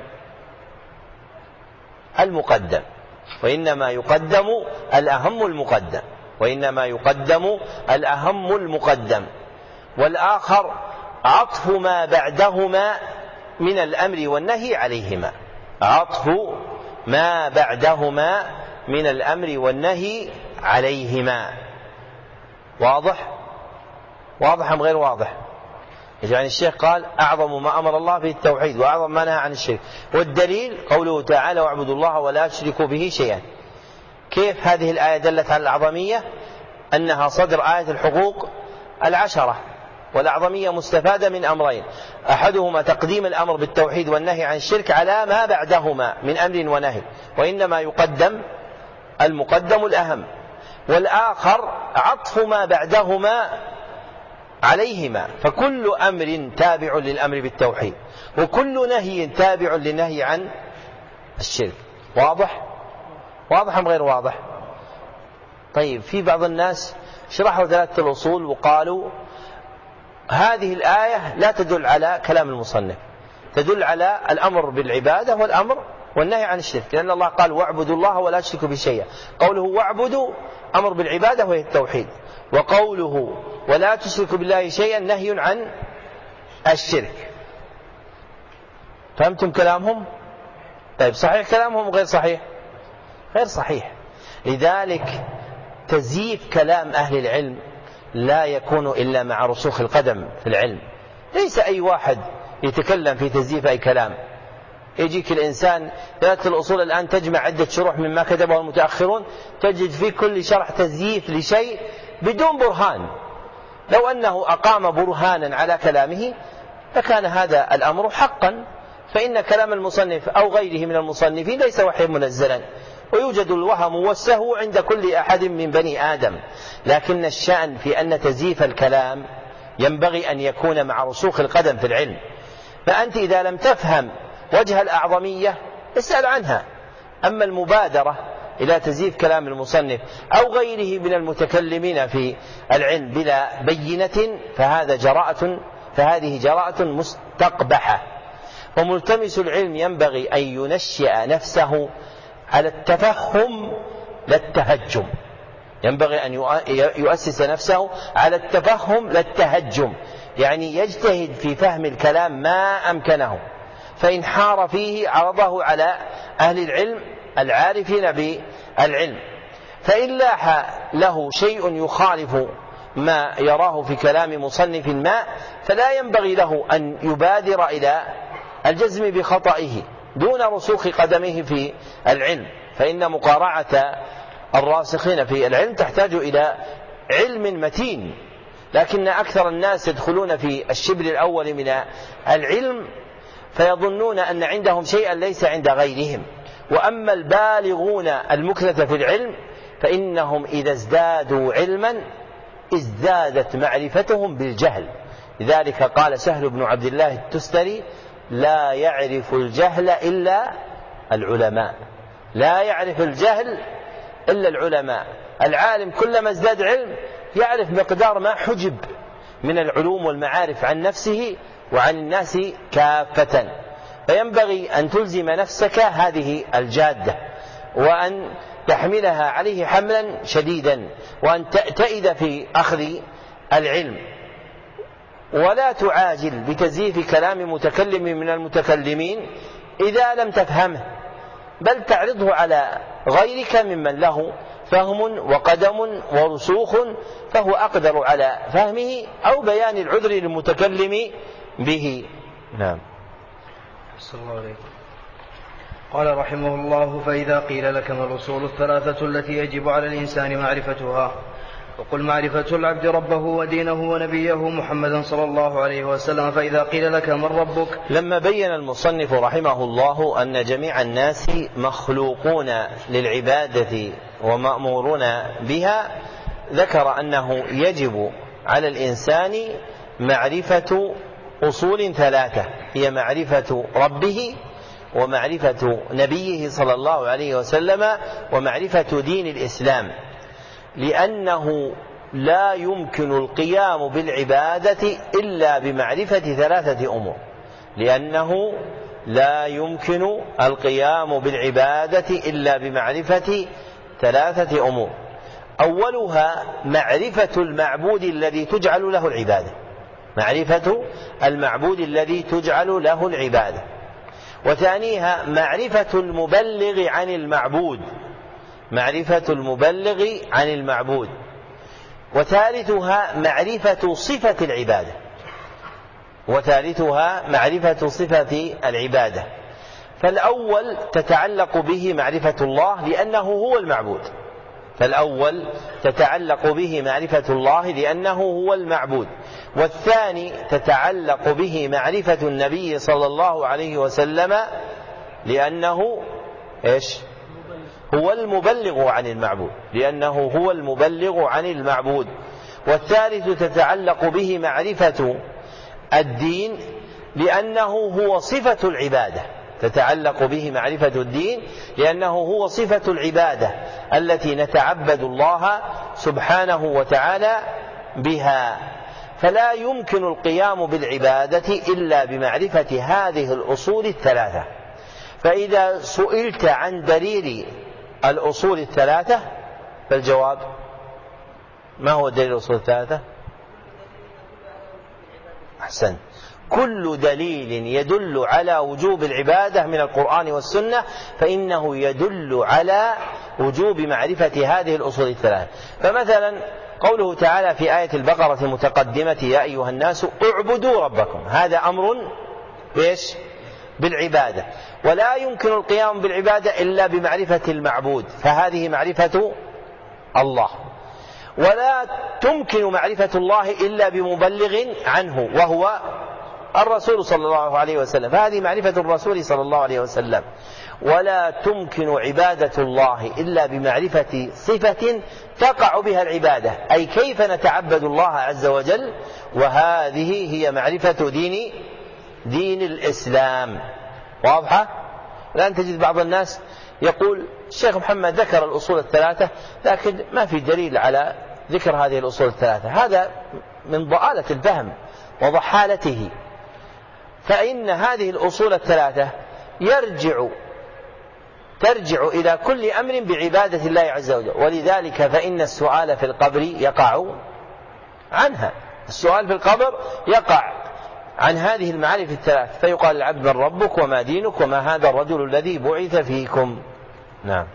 المقدم. وإنما يقدم الأهم المقدم، وإنما يقدم الأهم المقدم. والآخر عطف ما بعدهما من الأمر والنهي عليهما، عطف ما بعدهما من الأمر والنهي عليهما. واضح؟ واضح أم غير واضح؟ يعني الشيخ قال: أعظم ما أمر الله به التوحيد وأعظم ما نهى عن الشرك. والدليل قوله تعالى: واعبدوا الله ولا تشركوا به شيئا. كيف هذه الآية دلت على الأعظمية؟ أنها صدر آية الحقوق العشرة. والأعظمية مستفادة من أمرين: أحدهما تقديم الأمر بالتوحيد والنهي عن الشرك على ما بعدهما من أمر ونهي، وإنما يقدم المقدم الأهم. والآخر عطف ما بعدهما عليهما، فكل أمر تابع للأمر بالتوحيد، وكل نهي تابع للنهي عن الشرك. واضح؟ واضح أم غير واضح؟ طيب، في بعض الناس شرحوا ثلاثة الأصول وقالوا هذه الآية لا تدل على كلام المصنف، تدل على الأمر بالعبادة والأمر والنهي عن الشرك، لأن الله قال: واعبدوا الله ولا تشركوا به شيئا. قوله واعبدوا أمر بالعبادة وهي التوحيد، وقوله ولا تشركوا بالله شيئا نهي عن الشرك. فهمتم كلامهم؟ طيب، صحيح كلامهم غير صحيح؟ غير صحيح. لذلك تزييف كلام أهل العلم لا يكون إلا مع رسوخ القدم في العلم. ليس أي واحد يتكلم في تزييف أي كلام. يجيك الإنسان ذات الأصول الآن تجمع عدة شروح مما كتبه المتأخرون، تجد في كل شرح تزييف لشيء بدون برهان. لو أنه أقام برهانا على كلامه لكان هذا الأمر حقا، فإن كلام المصنف أو غيره من المصنفين ليس وحي منزلا، ويوجد الوهم والسهو عند كل أحد من بني آدم. لكن الشأن في أن تزييف الكلام ينبغي أن يكون مع رسوخ القدم في العلم. فأنت إذا لم تفهم وجه الأعظمية اسأل عنها. أما المبادرة إلى تزييف كلام المصنف أو غيره من المتكلمين في العلم بلا بينة فهذا جراءة فهذه جراءة مستقبحة. وملتمس العلم ينبغي أن ينشئ نفسه على التفهم لا التهجم، ينبغي أن يؤسس نفسه على التفهم لا التهجم، يعني يجتهد في فهم الكلام ما أمكنه، فإن حار فيه عرضه على أهل العلم العارفين بالعلم، فإن لاح له شيء يخالف ما يراه في كلام مصنف ما فلا ينبغي له أن يبادر إلى الجزم بخطئه دون رسوخ قدمه في العلم، فإن مقارعة الراسخين في العلم تحتاج إلى علم متين. لكن أكثر الناس يدخلون في الشبر الأول من العلم فيظنون أن عندهم شيئا ليس عند غيرهم. وأما البالغون المكثة في العلم فإنهم إذا ازدادوا علما ازدادت معرفتهم بالجهل. لذلك قال سهل بن عبد الله التستري: لا يعرف الجهل إلا العلماء، لا يعرف الجهل إلا العلماء. العالم كلما ازداد علم يعرف مقدار ما حجب من العلوم والمعارف عن نفسه وعن الناس كافة، فينبغي أن تلزم نفسك هذه الجادة وأن تحملها عليه حملا شديدا وأن تأتئد في أخذ العلم، ولا تعاجل بتزييف كلام متكلم من المتكلمين إذا لم تفهمه، بل تعرضه على غيرك ممن له فهم وقدم ورسوخ فهو أقدر على فهمه أو بيان العذر للمتكلم به. نعم. صلى الله عليه. قال رحمه الله: فإذا قيل لك ما الأصول الثلاثة التي يجب على الإنسان معرفتها؟ وقل: معرفة العبد ربه ودينه ونبيه محمدا صلى الله عليه وسلم. فإذا قيل لك من ربك؟ لما بين المصنف رحمه الله أن جميع الناس مخلوقون للعبادة ومأمورون بها، ذكر أنه يجب على الإنسان معرفة أصول ثلاثة، هي معرفة ربه ومعرفة نبيه صلى الله عليه وسلم ومعرفة دين الإسلام، لأنه لا يمكن القيام بالعبادة إلا بمعرفة ثلاثة أمور لأنه لا يمكن القيام بالعبادة إلا بمعرفة ثلاثة أمور. أولها معرفة المعبود الذي تجعل له العبادة، معرفة المعبود الذي تجعل له العبادة. وثانيها معرفة المبلغ عن المعبود، معرفة المبلغ عن المعبود. وثالثها معرفة صفة العبادة، وثالثها معرفة صفة العبادة. فالأول تتعلق به معرفة الله لأنه هو المعبود، فالأول تتعلق به معرفة الله لأنه هو المعبود. والثاني تتعلق به معرفة النبي صلى الله عليه وسلم لأنه إيش؟ هو المبلغ عن المعبود، لأنه هو المبلغ عن المعبود. والثالث تتعلق به معرفة الدين لأنه هو صفة العبادة، تتعلق به معرفة الدين لأنه هو صفة العبادة التي نتعبد الله سبحانه وتعالى بها. فلا يمكن القيام بالعبادة إلا بمعرفة هذه الأصول الثلاثة. فإذا سئلت عن دليل الأصول الثلاثة فالجواب: ما هو دليل الأصول الثلاثة؟ أحسن، كل دليل يدل على وجوب العبادة من القرآن والسنة فإنه يدل على وجوب معرفة هذه الأصول الثلاثة. فمثلا قوله تعالى في آية البقرة المتقدمة: يا أيها الناس اعبدوا ربكم، هذا أمر إيش؟ بالعبادة، ولا يمكن القيام بالعبادة إلا بمعرفة المعبود، فهذه معرفة الله. ولا تمكن معرفة الله إلا بمبلغ عنه وهو الرسول صلى الله عليه وسلم، فهذه معرفة الرسول صلى الله عليه وسلم. ولا تمكن عبادة الله إلا بمعرفة صفة تقع بها العبادة، أي كيف نتعبد الله عز وجل، وهذه هي معرفة دين دين الإسلام. واضحة؟ الآن تجد بعض الناس يقول: الشيخ محمد ذكر الأصول الثلاثة لكن ما في دليل على ذكر هذه الأصول الثلاثة. هذا من ضآلة الفهم، وضحالته، فإن هذه الأصول الثلاثة يرجع ترجع إلى كل أمر بعبادة الله عز وجل. ولذلك فإن السؤال في القبر يقع عنها، السؤال في القبر يقع عن هذه المعارف الثلاث، فيقال العبد من ربك وما دينك وما هذا الرجل الذي بعث فيكم. نعم.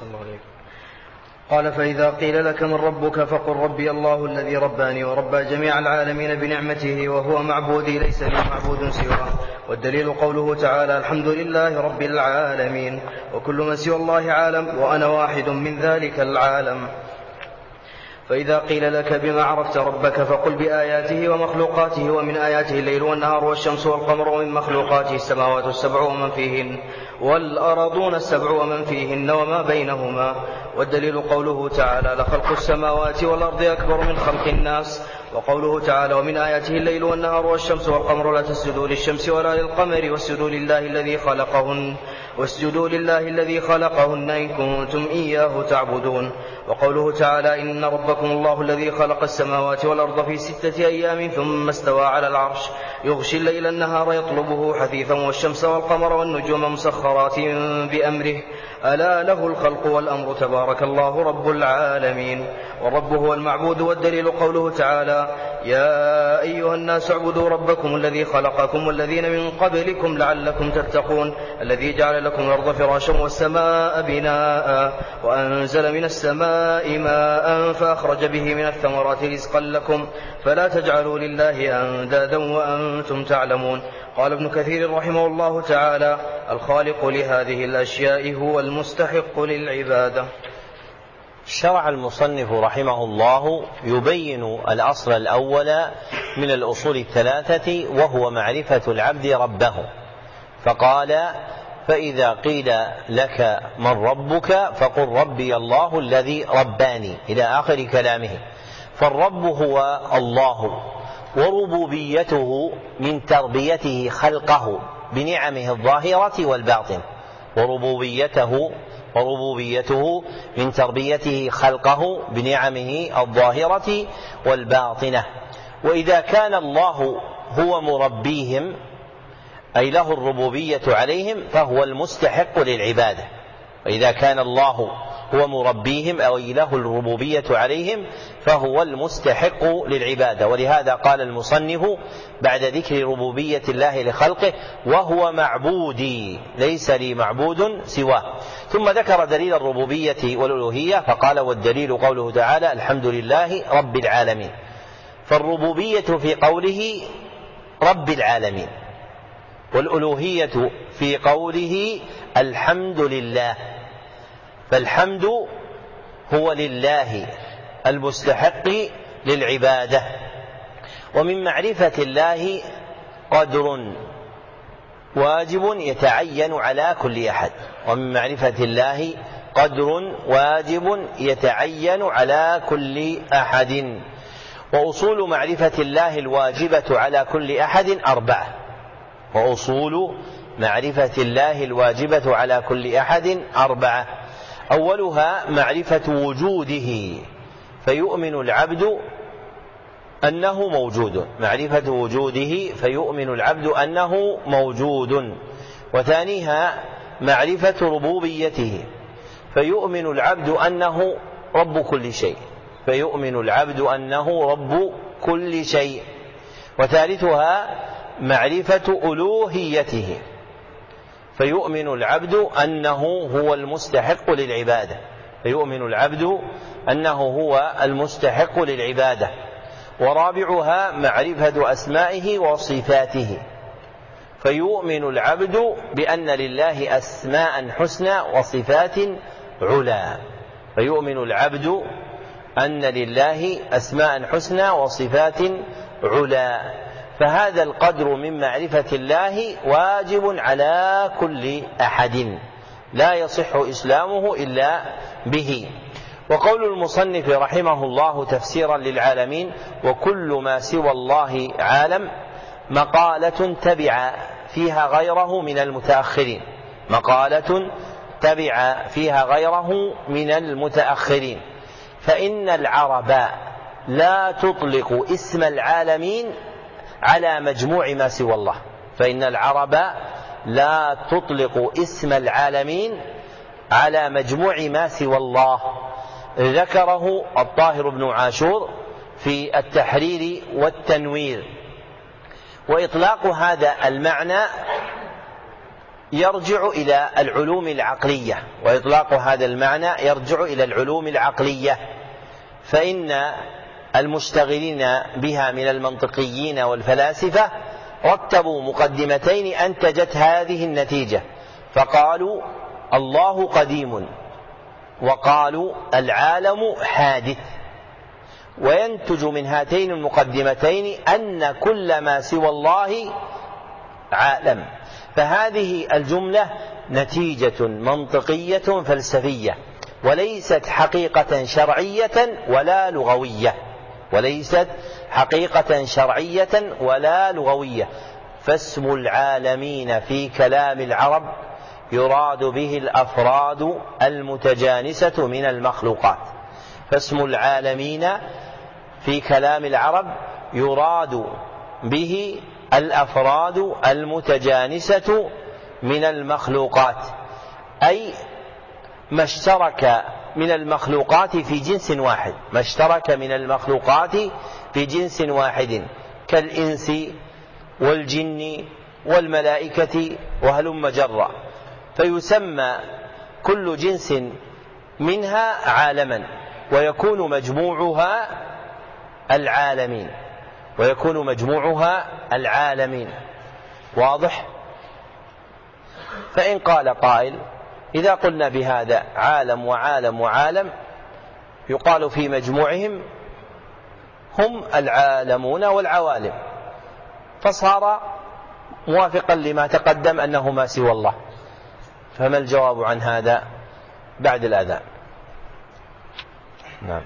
قال: فإذا قيل لك من ربك فقل ربي الله الذي رباني وربى جميع العالمين بنعمته وهو معبودي ليس لي معبود سواه. والدليل قوله تعالى: الحمد لله رب العالمين، وكل من سوى الله عالم وأنا واحد من ذلك العالم. فإذا قيل لك بما عرفت ربك فقل بآياته ومخلوقاته، ومن آياته الليل والنهار والشمس والقمر، ومن مخلوقاته السماوات السبع ومن فيهن والأرضون السبع ومن فيهن وما بينهما. والدليل قوله تعالى: لخلق السماوات والأرض أكبر من خلق الناس. وقوله تعالى: ومن آياته الليل والنهار والشمس والقمر لا تسجدوا للشمس ولا للقمر واسجدوا لله الذي خلقهن واسجدوا لله الذي خلقهن إن كنتم إياه تعبدون. وقوله تعالى: إن ربكم الله الذي خلق السماوات والأرض في ستة أيام ثم استوى على العرش يغشي الليل النهار يطلبه حثيثا والشمس والقمر والنجوم مسخرات بأمره ألا له الخلق والأمر تبارك الله رب العالمين. والرب هو المعبود. والدليل قوله تعالى: يا أيها الناس اعبدوا ربكم الذي خلقكم والذين من قبلكم لعلكم تتقون الذي جعل لكم الأرض فراشا والسماء بناء وأنزل من السماء ماء فأخرج به من الثمرات رزقا لكم فلا تجعلوا لله أندادا وأنتم تعلمون. قال ابن كثير رحمه الله تعالى: الخالق لهذه الأشياء هو المستحق للعبادة. شرع المصنف رحمه الله يبين الأصل الأول من الأصول الثلاثة وهو معرفة العبد ربه، فقال: فإذا قيل لك من ربك فقل ربي الله الذي رباني إلى آخر كلامه. فالرب هو الله، وربوبيته من تربيته خلقه بنعمه الظاهرة والباطن وربوبيته وربوبيته من تربيته خلقه بنعمه الظاهرة والباطنة. وإذا كان الله هو مربيهم أي له الربوبية عليهم فهو المستحق للعبادة. وإذا كان الله هو مربيهم أو له الربوبية عليهم فهو المستحق للعبادة. ولهذا قال المصنف بعد ذكر ربوبية الله لخلقه: وهو معبودي ليس لي معبود سواه. ثم ذكر دليل الربوبية والألوهية فقال: والدليل قوله تعالى: الحمد لله رب العالمين. فالربوبية في قوله رب العالمين، والألوهية في قوله الحمد لله. فالحمد هو لله المستحق للعبادة. ومن معرفة الله قدر واجب يتعين على كل أحد ومن معرفة الله قدر واجب يتعين على كل أحد. وأصول معرفة الله الواجبة على كل أحد أربعة وأصول معرفة الله الواجبة على كل أحد أربعة أولها معرفة وجوده، فيؤمن العبد أنه موجود معرفة وجوده فيؤمن العبد أنه موجود. وثانيها معرفة ربوبيته، فيؤمن العبد أنه رب كل شيء فيؤمن العبد أنه رب كل شيء. وثالثها معرفة ألوهيته، فيؤمن العبد أنه هو المستحق للعبادة فيؤمن العبد أنه هو المستحق للعبادة. ورابعها معرفة أسمائه وصفاته، فيؤمن العبد بأن لله أسماء حسنى وصفات علا فيؤمن العبد أن لله أسماء حسنى وصفات علا. فهذا القدر من معرفة الله واجب على كل أحد لا يصح إسلامه إلا به. وقول المصنف رحمه الله تفسيرا للعالمين: وكل ما سوى الله عالم، مقالة تبع فيها غيره من المتأخرين مقالة تبع فيها غيره من المتأخرين فإن العرب لا تطلق اسم العالمين على مجموع ما سوى الله، فإن العرب لا تطلق اسم العالمين على مجموع ما سوى الله. ذكره الطاهر بن عاشور في التحرير والتنوير. وإطلاق هذا المعنى يرجع إلى العلوم العقلية وإطلاق هذا المعنى يرجع إلى العلوم العقلية فإن المشتغلين بها من المنطقيين والفلاسفة رتبوا مقدمتين أنتجت هذه النتيجة، فقالوا الله قديم وقالوا العالم حادث، وينتج من هاتين المقدمتين أن كل ما سوى الله عالم. فهذه الجملة نتيجة منطقية فلسفية وليست حقيقة شرعية ولا لغوية وليست حقيقة شرعية ولا لغوية. فاسم العالمين في كلام العرب يراد به الأفراد المتجانسة من المخلوقات. فاسم العالمين في كلام العرب يراد به الأفراد المتجانسة من المخلوقات، أي ما اشترك من المخلوقات في جنس واحد ما اشترك من المخلوقات في جنس واحد كالإنس والجن والملائكة وهلم جرا، فيسمى كل جنس منها عالما ويكون مجموعها العالمين ويكون مجموعها العالمين. واضح؟ فإن قال قائل إذا قلنا بهذا عالم وعالم وعالم يقال في مجموعهم هم العالمون والعوالم، فصار موافقا لما تقدم أنه ما سوى الله. فما الجواب عن هذا بعد الأذان؟ نعم.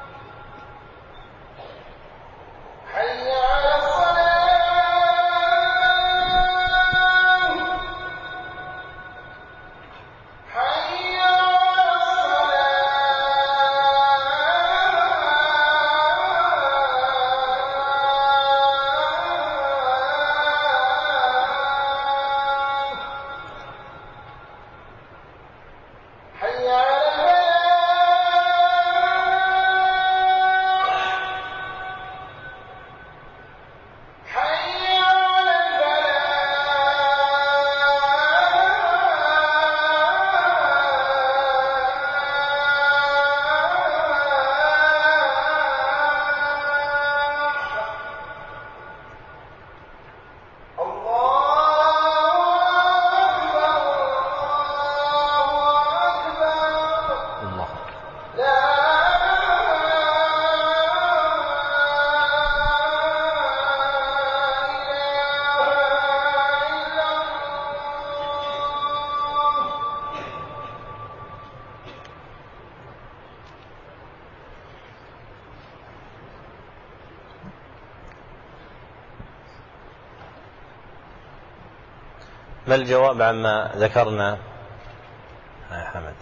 حي على الصلاة ما الجواب عما ذكرنا يا حمد؟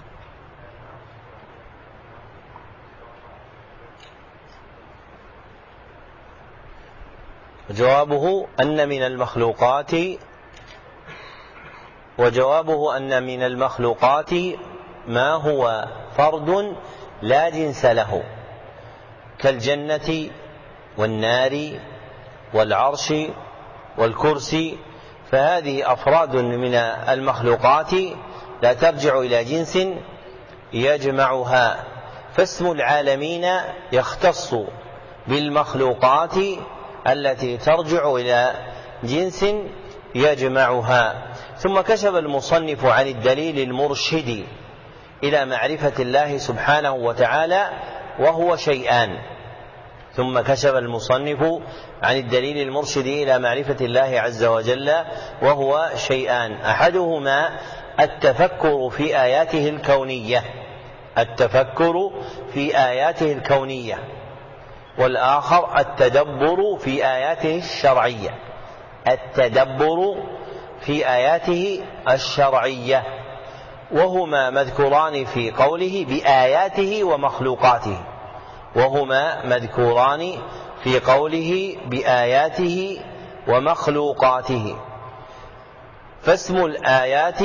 جوابه أن من المخلوقات وجوابه أن من المخلوقات ما هو فرد لا جنس له، كالجنة والنار والعرش والكرسي، فهذه أفراد من المخلوقات لا ترجع إلى جنس يجمعها. فاسم العالمين يختص بالمخلوقات التي ترجع إلى جنس يجمعها. ثم كشف المصنف عن الدليل المرشد إلى معرفة الله سبحانه وتعالى وهو شيئان. ثم كشف المصنف عن الدليل المرشد إلى معرفة الله عز وجل وهو شيئان: أحدهما التفكر في آياته الكونية التفكر في آياته الكونية والآخر التدبر في آياته الشرعية التدبر في آياته الشرعية وهما مذكوران في قوله بآياته ومخلوقاته وهما مذكوران في قوله بآياته ومخلوقاته. فاسم الآيات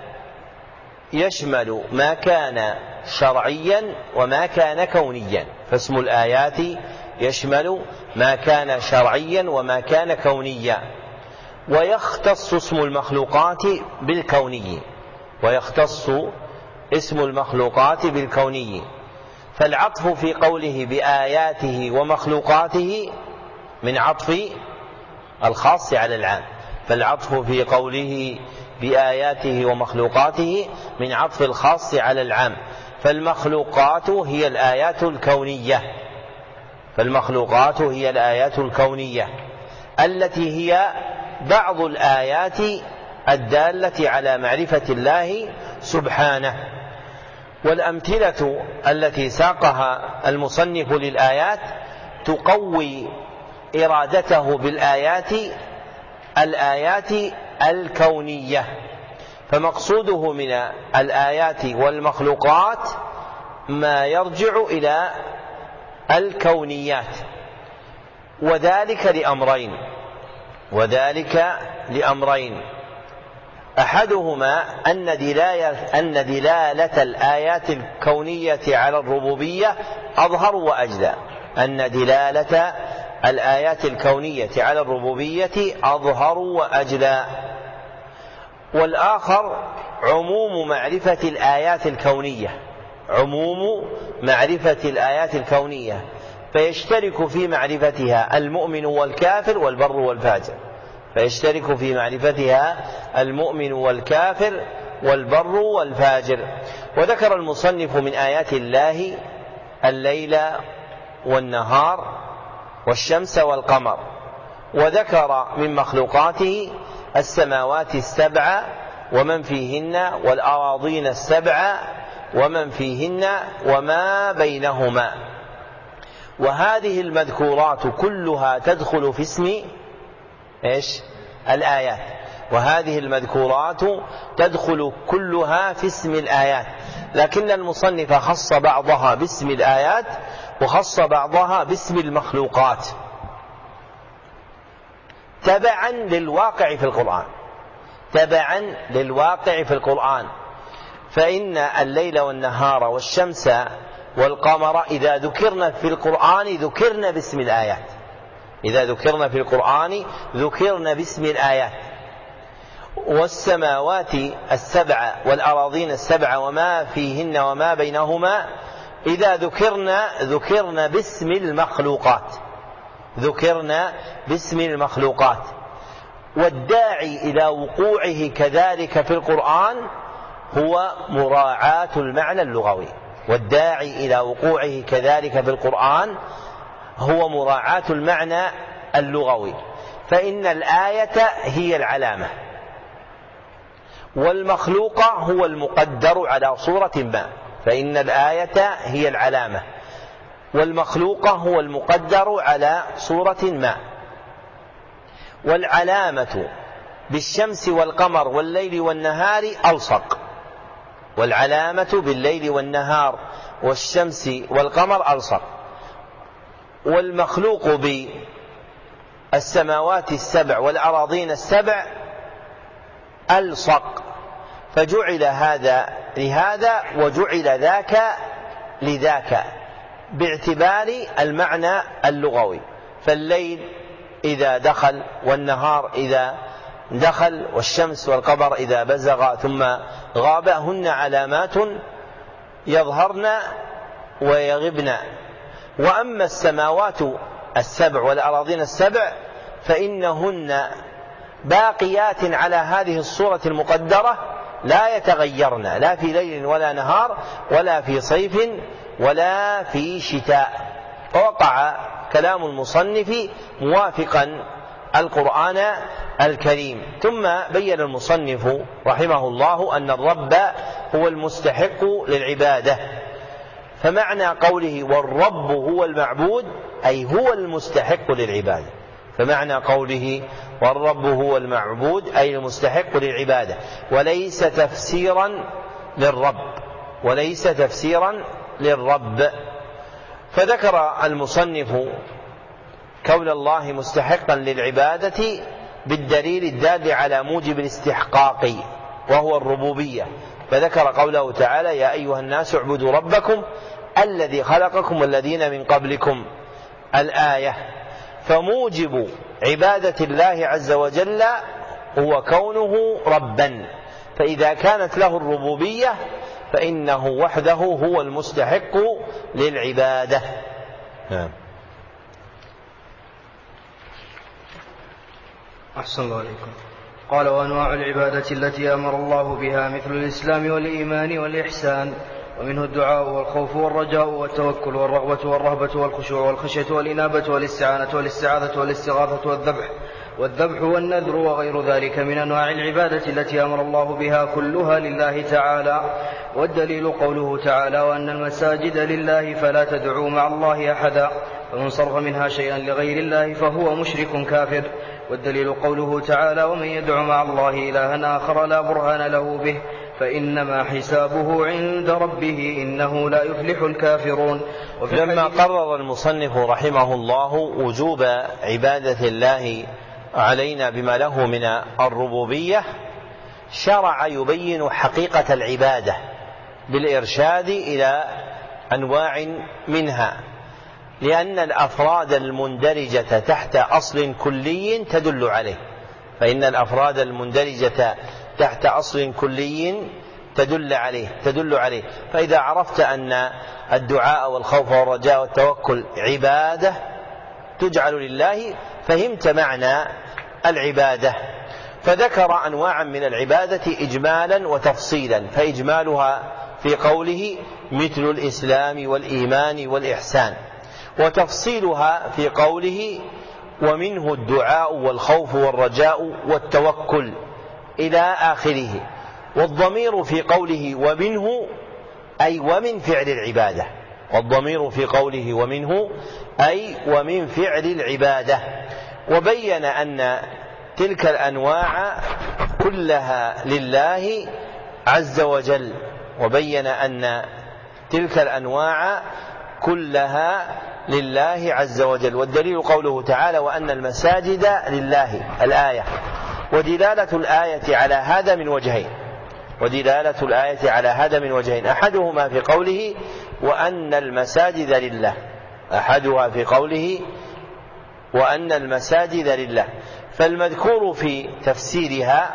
يشمل ما كان شرعيا وما كان كونيا فاسم الآيات يشمل ما كان شرعيا وما كان كونيا. ويختص اسم المخلوقات بالكوني ويختص اسم المخلوقات بالكوني فالعطف في قوله بآياته ومخلوقاته من عطف الخاص على العام فالعطف في قوله بآياته ومخلوقاته من عطف الخاص على العام. فالمخلوقات هي الآيات الكونية فالمخلوقات هي الآيات الكونية التي هي بعض الآيات الدالة على معرفة الله سبحانه. والأمثلة التي ساقها المصنف للآيات تقوي إرادته بالآيات الآيات الكونية. فمقصوده من الآيات والمخلوقات ما يرجع إلى الكونيات وذلك لأمرين وذلك لأمرين أحدهما أن دلالة, أن دلالة الآيات الكونية على الربوبية أظهر وأجلى أن دلالة الآيات الكونية على الربوبية أظهر وأجلى. والآخر عموم معرفة الآيات الكونية عموم معرفة الآيات الكونية فيشترك في معرفتها المؤمن والكافر والبر والفاجر فيشترك في معرفتها المؤمن والكافر والبر والفاجر. وذكر المصنف من آيات الله الليل والنهار والشمس والقمر وذكر من مخلوقاته السماوات السبع ومن فيهن والأراضين السبع ومن فيهن وما بينهما. وهذه المذكورات كلها تدخل في اسم إيش؟ الآيات وهذه المذكورات تدخل كلها في اسم الآيات لكن المصنف خص بعضها باسم الآيات وخص بعضها باسم المخلوقات تبعا للواقع في القرآن تبعا للواقع في القرآن. فإن الليل والنهار والشمس والقمر إذا ذكرنا في القرآن ذكرنا باسم الآيات إذا ذكرنا في القرآن ذكرنا باسم الآيات. والسماوات السبع والأراضين السبع وما فيهن وما بينهما إذا ذكرنا ذكرنا باسم المخلوقات ذكرنا باسم المخلوقات. والداعي إلى وقوعه كذلك في القرآن هو مراعاة المعنى اللغوي والداعي إلى وقوعه كذلك في القرآن هو مراعاة المعنى اللغوي. فإن الآية هي العلامة والمخلوق هو المقدر على صورة ما فإن الآية هي العلامة والمخلوق هو المقدر على صورة ما. والعلامة بالشمس والقمر والليل والنهار ألصق، والعلامة بالليل والنهار والشمس والقمر ألصق، والمخلوق بالسماوات السبع والأراضين السبع ألصق، فجعل هذا لهذا وجعل ذاك لذاك باعتبار المعنى اللغوي. فالليل إذا دخل والنهار إذا دخل والشمس والقمر إذا بزغ ثم غاب هن علامات يظهرن ويغبن. وأما السماوات السبع والأراضين السبع فإنهن باقيات على هذه الصورة المقدرة لا يتغيرن لا في ليل ولا نهار ولا في صيف ولا في شتاء. فوقع كلام المصنف موافقا القرآن الكريم. ثم بين المصنف رحمه الله أن الرب هو المستحق للعبادة، فمعنى قوله والرب هو المعبود أي هو المستحق للعبادة، فمعنى قوله والرب هو المعبود أي المستحق للعبادة، وليس تفسيرا للرب وليس تفسيرا للرب. فذكر المصنف كون الله مستحقا للعبادة بالدليل الدال على موجب الاستحقاق وهو الربوبية، فذكر قوله تعالى يا أيها الناس اعبدوا ربكم الذي خلقكم والذين من قبلكم الآية. فموجب عبادة الله عز وجل هو كونه ربا، فإذا كانت له الربوبية فإنه وحده هو المستحق للعبادة. نعم. أحسن الله عليكم. قال وأنواع العبادة التي أمر الله بها مثل الإسلام والإيمان والإحسان، ومنه الدعاء والخوف والرجاء والتوكل والرغبة والرهبة والخشوع والخشية والإنابة والاستعانة والاستعاذة والاستغاثة والذبح والذبح والنذر وغير ذلك من أنواع العبادة التي أمر الله بها كلها لله تعالى. والدليل قوله تعالى وأن المساجد لله فلا تدعوا مع الله أحدا، فمن صرف منها شيئا لغير الله فهو مشرك كافر. والدليل قوله تعالى ومن يدع مع الله إلها آخر لا برهان له به فإنما حسابه عند ربه إنه لا يفلح الكافرون. لما قرر المصنف رحمه الله وجوب عبادة الله علينا بما له من الربوبية شرع يبين حقيقة العبادة بالإرشاد إلى أنواع منها، لأن الأفراد المندرجة تحت أصل كلي تدل عليه، فإن الأفراد المندرجة تحت أصل كلي تدل عليه تدل عليه فإذا عرفت أن الدعاء والخوف والرجاء والتوكل عبادة تجعل لله فهمت معنى العبادة. فذكر أنواعا من العبادة إجمالا وتفصيلا، فإجمالها في قوله مثل الإسلام والإيمان والإحسان، وتفصيلها في قوله ومنه الدعاء والخوف والرجاء والتوكل إلى آخره. والضمير في قوله ومنه أي ومن فعل العبادة، والضمير في قوله ومنه أي ومن فعل العبادة. وبين أن تلك الأنواع كلها لله عز وجل وبين أن تلك الأنواع كلها لله عز وجل. والدليل قوله تعالى وأن المساجد لله الآية. ودلالة الآية على هذا من وجهين ودلالة الآية على هذا من وجهين أحدهما في قوله وأن المساجد لله أحدها في قوله وأن المساجد لله، فالمذكور في تفسيرها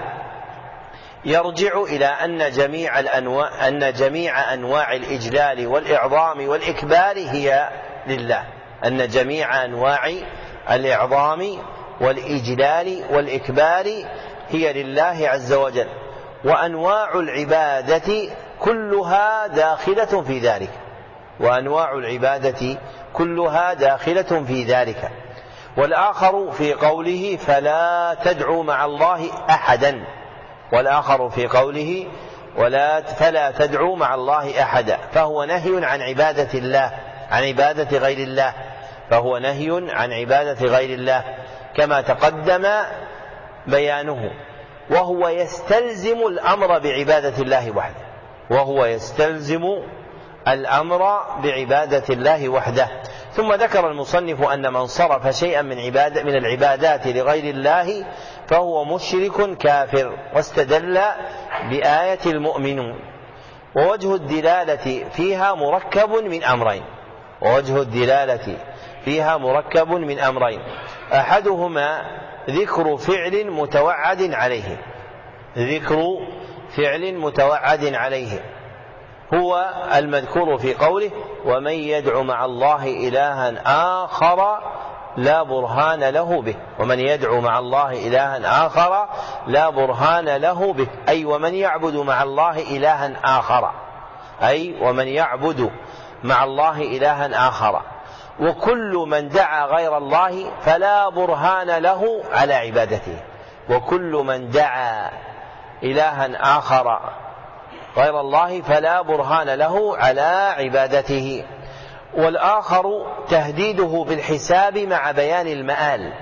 يرجع إلى أن جميع الأنواع أن جميع أنواع الإجلال والإعظام والإكبار هي لله، أن جميع أنواع الإعظام والإجلال والإكبار هي لله عز وجل، وأنواع العبادة كلها داخلة في ذلك وأنواع العبادة كلها داخلة في ذلك. والآخر في قوله فلا تدعوا مع الله أحدا والآخر في قوله ولا فلا تدعوا مع الله أحدا، فهو نهي عن عبادة الله عن عبادة غير الله فهو نهي عن عبادة غير الله كما تقدم بيانه. وهو يستلزم الأمر بعبادة الله وحده وهو يستلزم الأمر بعبادة الله وحده. ثم ذكر المصنف أن من صرف شيئا من, عبادة من العبادات لغير الله فهو مشرك كافر، واستدل بآية المؤمنون. ووجه الدلالة فيها مركب من أمرين ووجه الدلالة فيها مركب من أمرين أحدهما ذكر فعل متوعد عليه ذكر فعل متوعد عليه هو المذكور في قوله: ومن يدع مع الله إلها آخر لا برهان له به ومن يدعو مع الله إلها آخر لا برهان له به أي ومن يعبد مع الله إلها آخر أي ومن يعبد مع الله إلها آخر. وكل من دعا غير الله فلا برهان له على عبادته وكل من دعا إلها آخر غير الله فلا برهان له على عبادته. والآخر تهديده بالحساب مع بيان المآل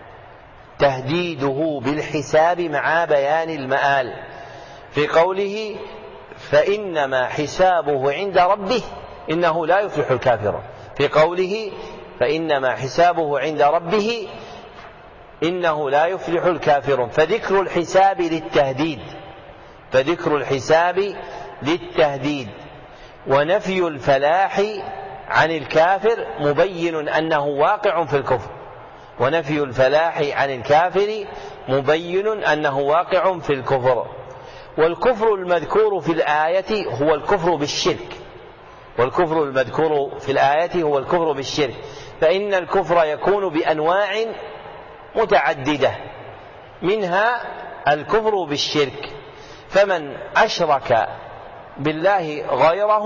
تهديده بالحساب مع بيان المآل في قوله: فإنما حسابه عند ربه إنه لا يفلح الكافرون في قوله: فإنما حسابه عند ربه إنه لا يفلح الكافرون. فذكر الحساب للتهديد فذكر الحساب للتهديد ونفي الفلاح عن الكافر مبين أنه واقع في الكفر ونفي الفلاح عن الكافر مبين أنه واقع في الكفر. والكفر المذكور في الآية هو الكفر بالشرك والكفر المذكور في الآية هو الكفر بالشرك فإن الكفر يكون بأنواع متعددة منها الكفر بالشرك. فمن أشرك بالله غيره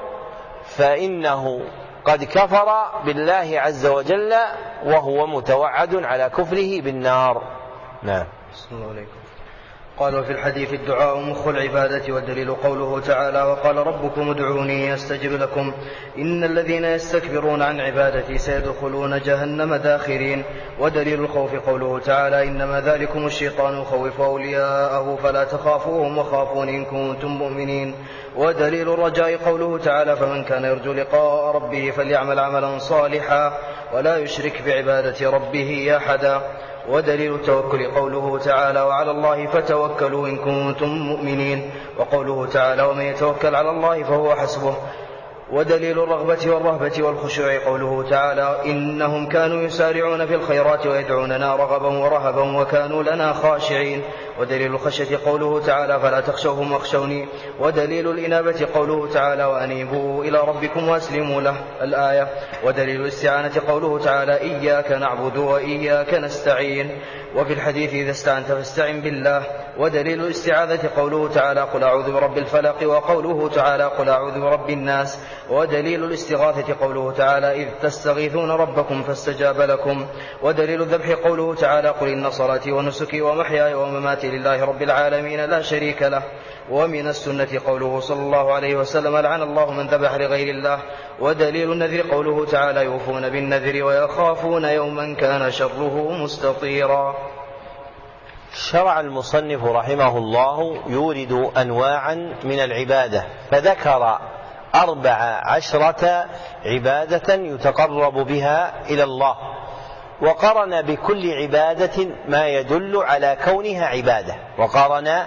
فإنه قد كفر بالله عز وجل وهو متوعد على كفره بالنار. نعم. بسم الله عليكم. قال: وفي الحديث الدعاء مخ العبادة، والدليل قوله تعالى: وقال ربكم ادعوني أستجب لكم إن الذين يستكبرون عن عبادتي سيدخلون جهنم داخرين. ودليل الخوف قوله تعالى: إنما ذلكم الشيطان يخوف أولياءه فلا تخافوهم وخافون إن كنتم مؤمنين. ودليل الرجاء قوله تعالى: فمن كان يرجو لقاء ربه فليعمل عملا صالحا ولا يشرك بعبادة ربه أحدا. ودليل التوكل قوله تعالى: وعلى الله فتوكلوا إن كنتم مؤمنين. وقوله تعالى: ومن يتوكل على الله فهو حسبه. ودليل الرغبة والرهبة والخشوع قوله تعالى: إنهم كانوا يسارعون في الخيرات ويدعوننا رغبا ورهبا وكانوا لنا خاشعين. ودليل الخشية قوله تعالى: فلا تخشوهم واخشوني. ودليل الإنابة قوله تعالى: وأنيبوا إلى ربكم وأسلموا له الآية. ودليل الاستعانة قوله تعالى: إياك نعبد وإياك نستعين. وفي الحديث: إذا استعنت فاستعن بالله. ودليل الاستعاذة قوله تعالى: قل أعوذ برب الفلق. وقوله تعالى: قل أعوذ برب الناس. ودليل الاستغاثة قوله تعالى: إذ تستغيثون ربكم فاستجاب لكم. ودليل الذبح قوله تعالى: قل إن صلاتي ونسكي ومحياي ومماتي لله رب العالمين لا شريك له. ومن السنة قوله صلى الله عليه وسلم: لعن الله من ذبح لغير الله. ودليل النذر قوله تعالى: يوفون بالنذر ويخافون يوما كان شره مستطيرا. شرع المصنف رحمه الله يورد أنواعا من العبادة فذكر أربع عشرة عبادة يتقرب بها إلى الله وقرن بكل عبادة ما يدل على كونها عبادة وقرن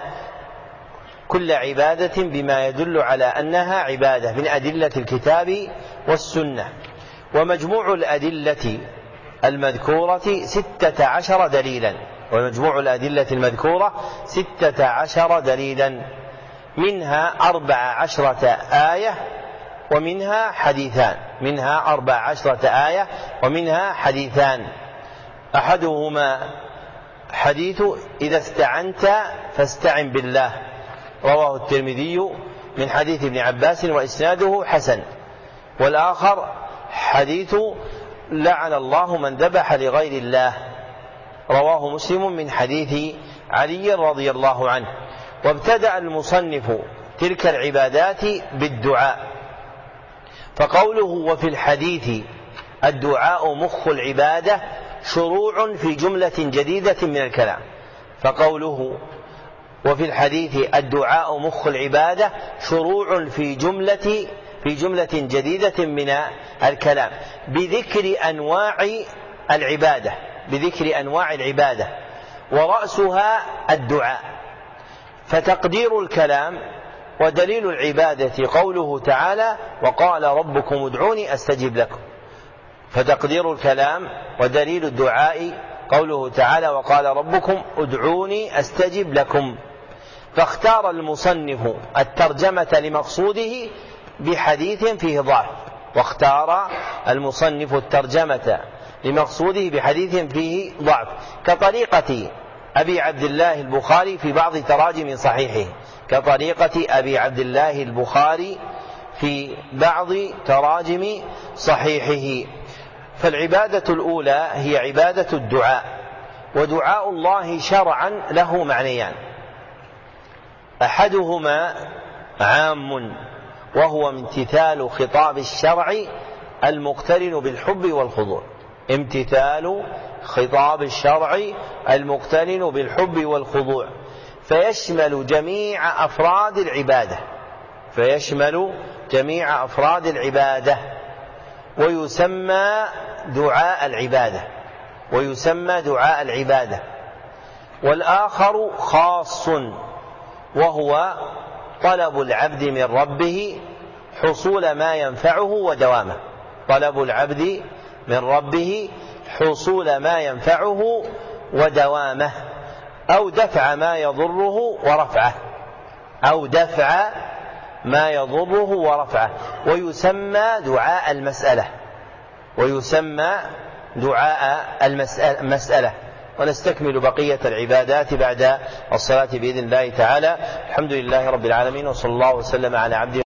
كل عبادة بما يدل على أنها عبادة من أدلة الكتاب والسنة. ومجموع الأدلة المذكورة ستة عشر دليلا ومجموع الأدلة المذكورة ستة عشر دليلا منها أربع عشرة آية ومنها حديثان منها أربع عشرة آية ومنها حديثان أحدهما حديث إذا استعنت فاستعن بالله رواه الترمذي من حديث ابن عباس وإسناده حسن. والآخر حديث لعن الله من ذبح لغير الله رواه مسلم من حديث علي رضي الله عنه. وابتدأ المصنف تلك العبادات بالدعاء فقوله: وفي الحديث الدعاء مخ العبادة شروع في جملة جديدة من الكلام. فقوله وفي الحديث الدعاء مخ العبادة شروع في جملة في جملة جديدة من الكلام بذكر أنواع العبادة بذكر أنواع العبادة ورأسها الدعاء. فتقدير الكلام ودليل العبادة قوله تعالى وقال ربكم ادعوني أستجب لكم، فتقدير الكلام ودليل الدعاء قوله تعالى وقال ربكم ادعوني أستجب لكم. فاختار المصنف الترجمة لمقصوده بحديث فيه ضعف واختار المصنف الترجمة لمقصوده بحديث فيه ضعف كطريقة أبي عبد الله البخاري في بعض تراجم صحيحه كطريقة أبي عبد الله البخاري في بعض تراجم صحيحه. فالعبادة الأولى هي عبادة الدعاء، ودعاء الله شرعا له معنيان: أحدهما عام وهو امتثال خطاب الشرع المقترن بالحب والخضوع، امتثال خطاب الشرع المقترن بالحب والخضوع، فيشمل جميع أفراد العبادة فيشمل جميع أفراد العبادة ويسمى دعاء العبادة ويسمى دعاء العبادة. والآخر خاص وهو طلب العبد من ربه حصول ما ينفعه ودوامه طلب العبد من ربه حصول ما ينفعه ودوامه أو دفع ما يضره ورفعه أو دفع ما يضره ورفعه ويسمى دعاء المسألة ويسمى دعاء المسألة. ونستكمل بقية العبادات بعد الصلاة بإذن الله تعالى. الحمد لله رب العالمين، وصلى الله وسلم على عبده